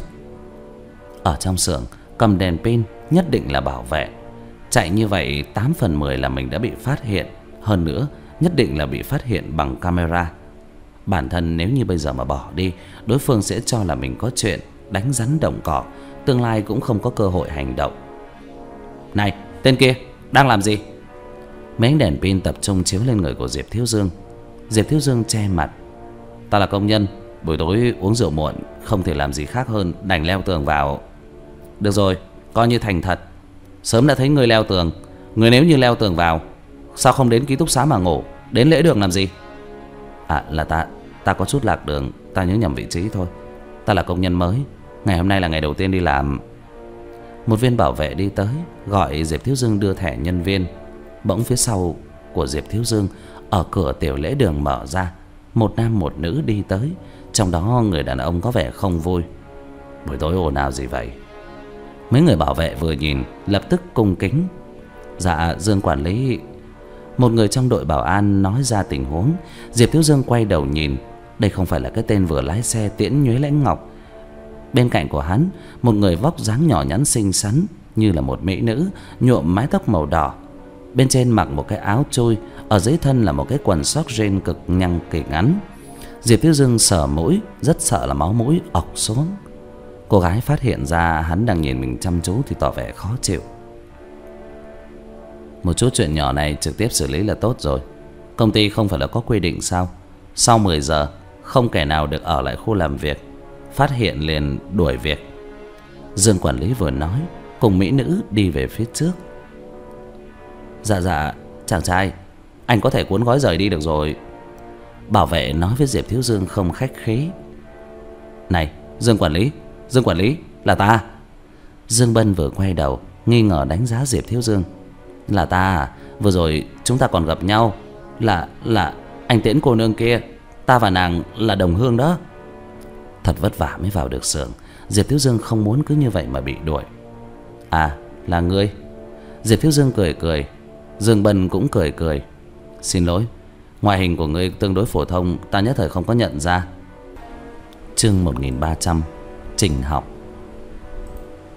Ở trong xưởng cầm đèn pin nhất định là bảo vệ. Chạy như vậy tám phần mười là mình đã bị phát hiện. Hơn nữa nhất định là bị phát hiện bằng camera. Bản thân nếu như bây giờ mà bỏ đi, đối phương sẽ cho là mình có chuyện, đánh rắn động cỏ, tương lai cũng không có cơ hội hành động. Này, tên kia, đang làm gì? Mấy ánh đèn pin tập trung chiếu lên người của Diệp Thiếu Dương. Diệp Thiếu Dương che mặt. Ta là công nhân, buổi tối uống rượu muộn, không thể làm gì khác hơn đành leo tường vào. Được rồi, coi như thành thật. Sớm đã thấy người leo tường. Người nếu như leo tường vào, sao không đến ký túc xá mà ngủ, đến lễ đường làm gì? À, là ta, ta có chút lạc đường, ta nhớ nhầm vị trí thôi. Ta là công nhân mới, ngày hôm nay là ngày đầu tiên đi làm. Một viên bảo vệ đi tới, gọi Diệp Thiếu Dương đưa thẻ nhân viên. Bỗng phía sau của Diệp Thiếu Dương, ở cửa tiểu lễ đường mở ra, một nam một nữ đi tới. Trong đó người đàn ông có vẻ không vui. Buổi tối ồn ào gì vậy? Mấy người bảo vệ vừa nhìn lập tức cung kính. Dạ, Dương quản lý. Một người trong đội bảo an nói ra tình huống. Diệp Thiếu Dương quay đầu nhìn. Đây không phải là cái tên vừa lái xe tiễn Nhuế Lãnh Ngọc. Bên cạnh của hắn, một người vóc dáng nhỏ nhắn xinh xắn như là một mỹ nữ, nhuộm mái tóc màu đỏ. Bên trên mặc một cái áo chui, ở dưới thân là một cái quần sóc jean cực nhăng kỳ ngắn. Diệp Thiếu Dương sờ mũi, rất sợ là máu mũi ọc xuống. Cô gái phát hiện ra hắn đang nhìn mình chăm chú thì tỏ vẻ khó chịu. Một chút chuyện nhỏ này trực tiếp xử lý là tốt rồi. Công ty không phải là có quy định sao? Sau mười giờ không kẻ nào được ở lại khu làm việc, phát hiện liền đuổi việc. Dương quản lý vừa nói, cùng mỹ nữ đi về phía trước. Dạ dạ, chàng trai, anh có thể cuốn gói rời đi được rồi. Bảo vệ nói với Diệp Thiếu Dương không khách khí. Này, Dương quản lý, Dương quản lý, là ta. Dương Bân vừa quay đầu, nghi ngờ đánh giá Diệp Thiếu Dương. Là ta à? Vừa rồi chúng ta còn gặp nhau. Là, là anh tiễn cô nương kia. Ta và nàng là đồng hương đó. Thật vất vả mới vào được xưởng. Diệp Thiếu Dương không muốn cứ như vậy mà bị đuổi. À, là ngươi. Diệp Thiếu Dương cười cười. Dương Bân cũng cười cười. Xin lỗi, ngoại hình của ngươi tương đối phổ thông, ta nhất thời không có nhận ra. Chương một nghìn ba trăm, Trình học.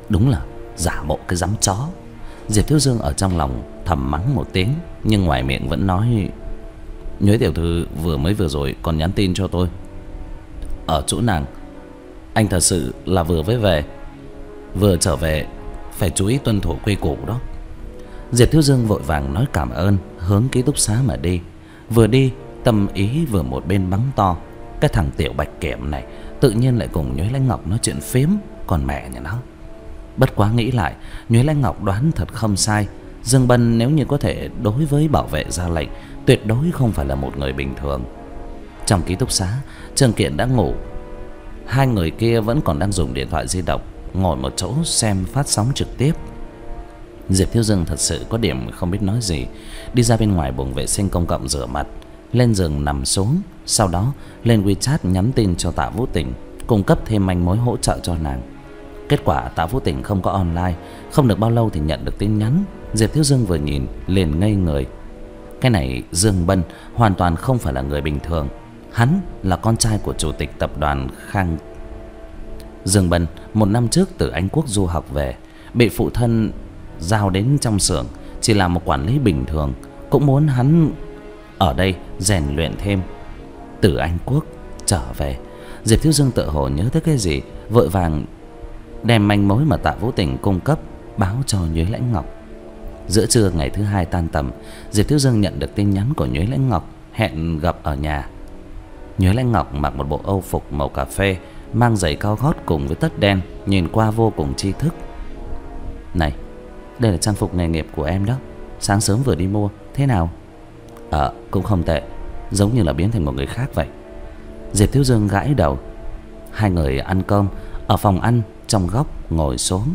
Đúng là giả bộ cái dám chó. Diệp Thiếu Dương ở trong lòng thầm mắng một tiếng, nhưng ngoài miệng vẫn nói: Nhuế tiểu thư vừa mới vừa rồi còn nhắn tin cho tôi. Ở chỗ nàng, anh thật sự là vừa mới về, vừa trở về phải chú ý tuân thủ quy củ đó. Diệp Thiếu Dương vội vàng nói cảm ơn, hướng ký túc xá mà đi. Vừa đi, tâm ý vừa một bên mắng to: cái thằng tiểu bạch kiểm này tự nhiên lại cùng Nhuế Lãnh Ngọc nói chuyện phiếm, còn mẹ nhà nó. Bất quá nghĩ lại, Nhuế Lãnh Ngọc đoán thật không sai. Dương Bân nếu như có thể đối với bảo vệ ra lệnh, tuyệt đối không phải là một người bình thường. Trong ký túc xá, Trương Kiện đã ngủ. Hai người kia vẫn còn đang dùng điện thoại di động, ngồi một chỗ xem phát sóng trực tiếp. Diệp Thiếu Dương thật sự có điểm không biết nói gì, đi ra bên ngoài buồng vệ sinh công cộng rửa mặt, lên giường nằm xuống, sau đó lên WeChat nhắn tin cho Tạ Vũ Tình, cung cấp thêm manh mối hỗ trợ cho nàng. Kết quả Tạ Vũ Tình không có online, không được bao lâu thì nhận được tin nhắn. Diệp Thiếu Dương vừa nhìn liền ngây người. Cái này Dương Bân hoàn toàn không phải là người bình thường. Hắn là con trai của chủ tịch tập đoàn Khang. Dương Bân một năm trước từ Anh Quốc du học về, bị phụ thân giao đến trong xưởng chỉ là một quản lý bình thường, cũng muốn hắn ở đây rèn luyện thêm. Từ Anh Quốc trở về, Diệp Thiếu Dương tự hồ nhớ tới cái gì, vội vàng đem manh mối mà Tạ Vũ Tình cung cấp báo cho Nhuế Lãnh Ngọc. Giữa trưa ngày thứ hai tan tầm, Diệp Thiếu Dương nhận được tin nhắn của Nhuế Lãnh Ngọc hẹn gặp ở nhà. Nhuế Lãnh Ngọc mặc một bộ âu phục màu cà phê, mang giày cao gót cùng với tất đen, nhìn qua vô cùng tri thức. Này, đây là trang phục nghề nghiệp của em đó, sáng sớm vừa đi mua, thế nào? Ờ, cũng không tệ, giống như là biến thành một người khác vậy. Diệp Thiếu Dương gãi đầu. Hai người ăn cơm ở phòng ăn trong góc ngồi xuống.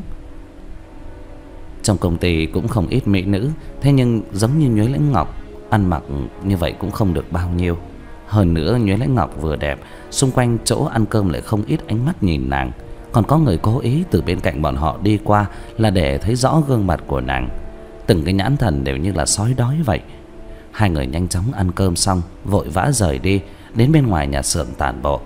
Trong công ty cũng không ít mỹ nữ, thế nhưng giống như Nhuế Lãnh Ngọc, ăn mặc như vậy cũng không được bao nhiêu. Hơn nữa Nhuế Lãnh Ngọc vừa đẹp, xung quanh chỗ ăn cơm lại không ít ánh mắt nhìn nàng. Còn có người cố ý từ bên cạnh bọn họ đi qua là để thấy rõ gương mặt của nàng. Từng cái nhãn thần đều như là sói đói vậy. Hai người nhanh chóng ăn cơm xong, vội vã rời đi, đến bên ngoài nhà xưởng tản bộ.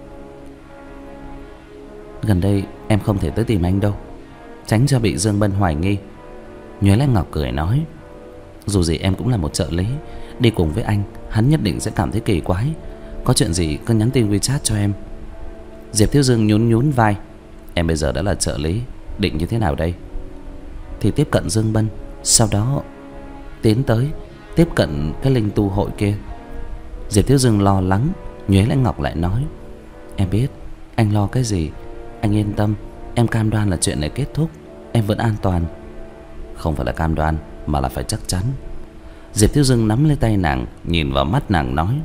Gần đây em không thể tới tìm anh đâu, tránh cho bị Dương Bân hoài nghi. Nhuế Lãnh Ngọc cười nói: dù gì em cũng là một trợ lý, đi cùng với anh, hắn nhất định sẽ cảm thấy kỳ quái. Có chuyện gì cứ nhắn tin WeChat cho em. Diệp Thiếu Dương nhún nhún vai: em bây giờ đã là trợ lý, định như thế nào đây? Thì tiếp cận Dương Bân, sau đó tiến tới tiếp cận cái linh tu hội kia. Diệp Thiếu Dương lo lắng. Nhuế Lãnh Ngọc lại nói: em biết anh lo cái gì, anh yên tâm, em cam đoan là chuyện này kết thúc, em vẫn an toàn. Không phải là cam đoan, mà là phải chắc chắn. Diệp Thiếu Dương nắm lấy tay nàng, nhìn vào mắt nàng nói: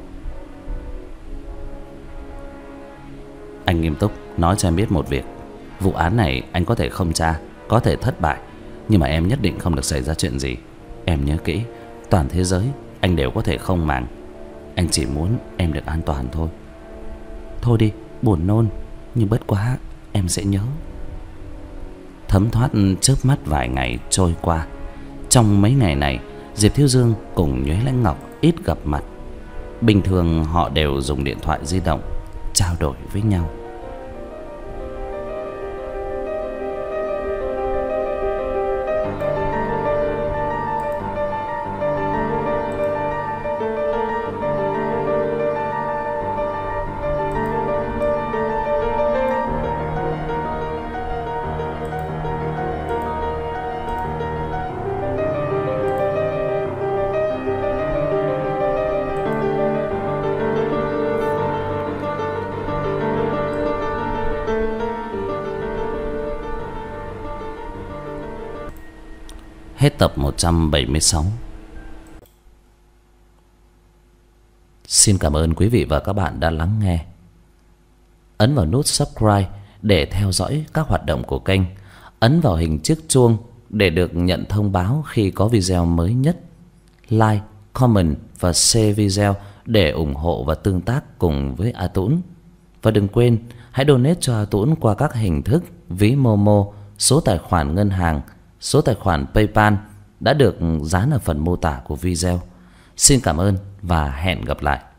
anh nghiêm túc nói cho em biết một việc. Vụ án này anh có thể không tra, có thể thất bại, nhưng mà em nhất định không được xảy ra chuyện gì. Em nhớ kỹ, toàn thế giới anh đều có thể không màng. Anh chỉ muốn em được an toàn thôi. Thôi đi, buồn nôn, nhưng bất quá em sẽ nhớ. Thấm thoát chớp mắt vài ngày trôi qua. Trong mấy ngày này, Diệp Thiếu Dương cùng Nhuế Lãnh Ngọc ít gặp mặt. Bình thường họ đều dùng điện thoại di động trao đổi với nhau. Hết tập một trăm bảy mươi sáu. Xin cảm ơn quý vị và các bạn đã lắng nghe. Ấn vào nút subscribe để theo dõi các hoạt động của kênh. Ấn vào hình chiếc chuông để được nhận thông báo khi có video mới nhất. Like, comment và share video để ủng hộ và tương tác cùng với A Tũng. Và đừng quên hãy donate cho A Tũng qua các hình thức ví Momo, số tài khoản ngân hàng, số tài khoản PayPal đã được dán ở phần mô tả của video. Xin cảm ơn và hẹn gặp lại.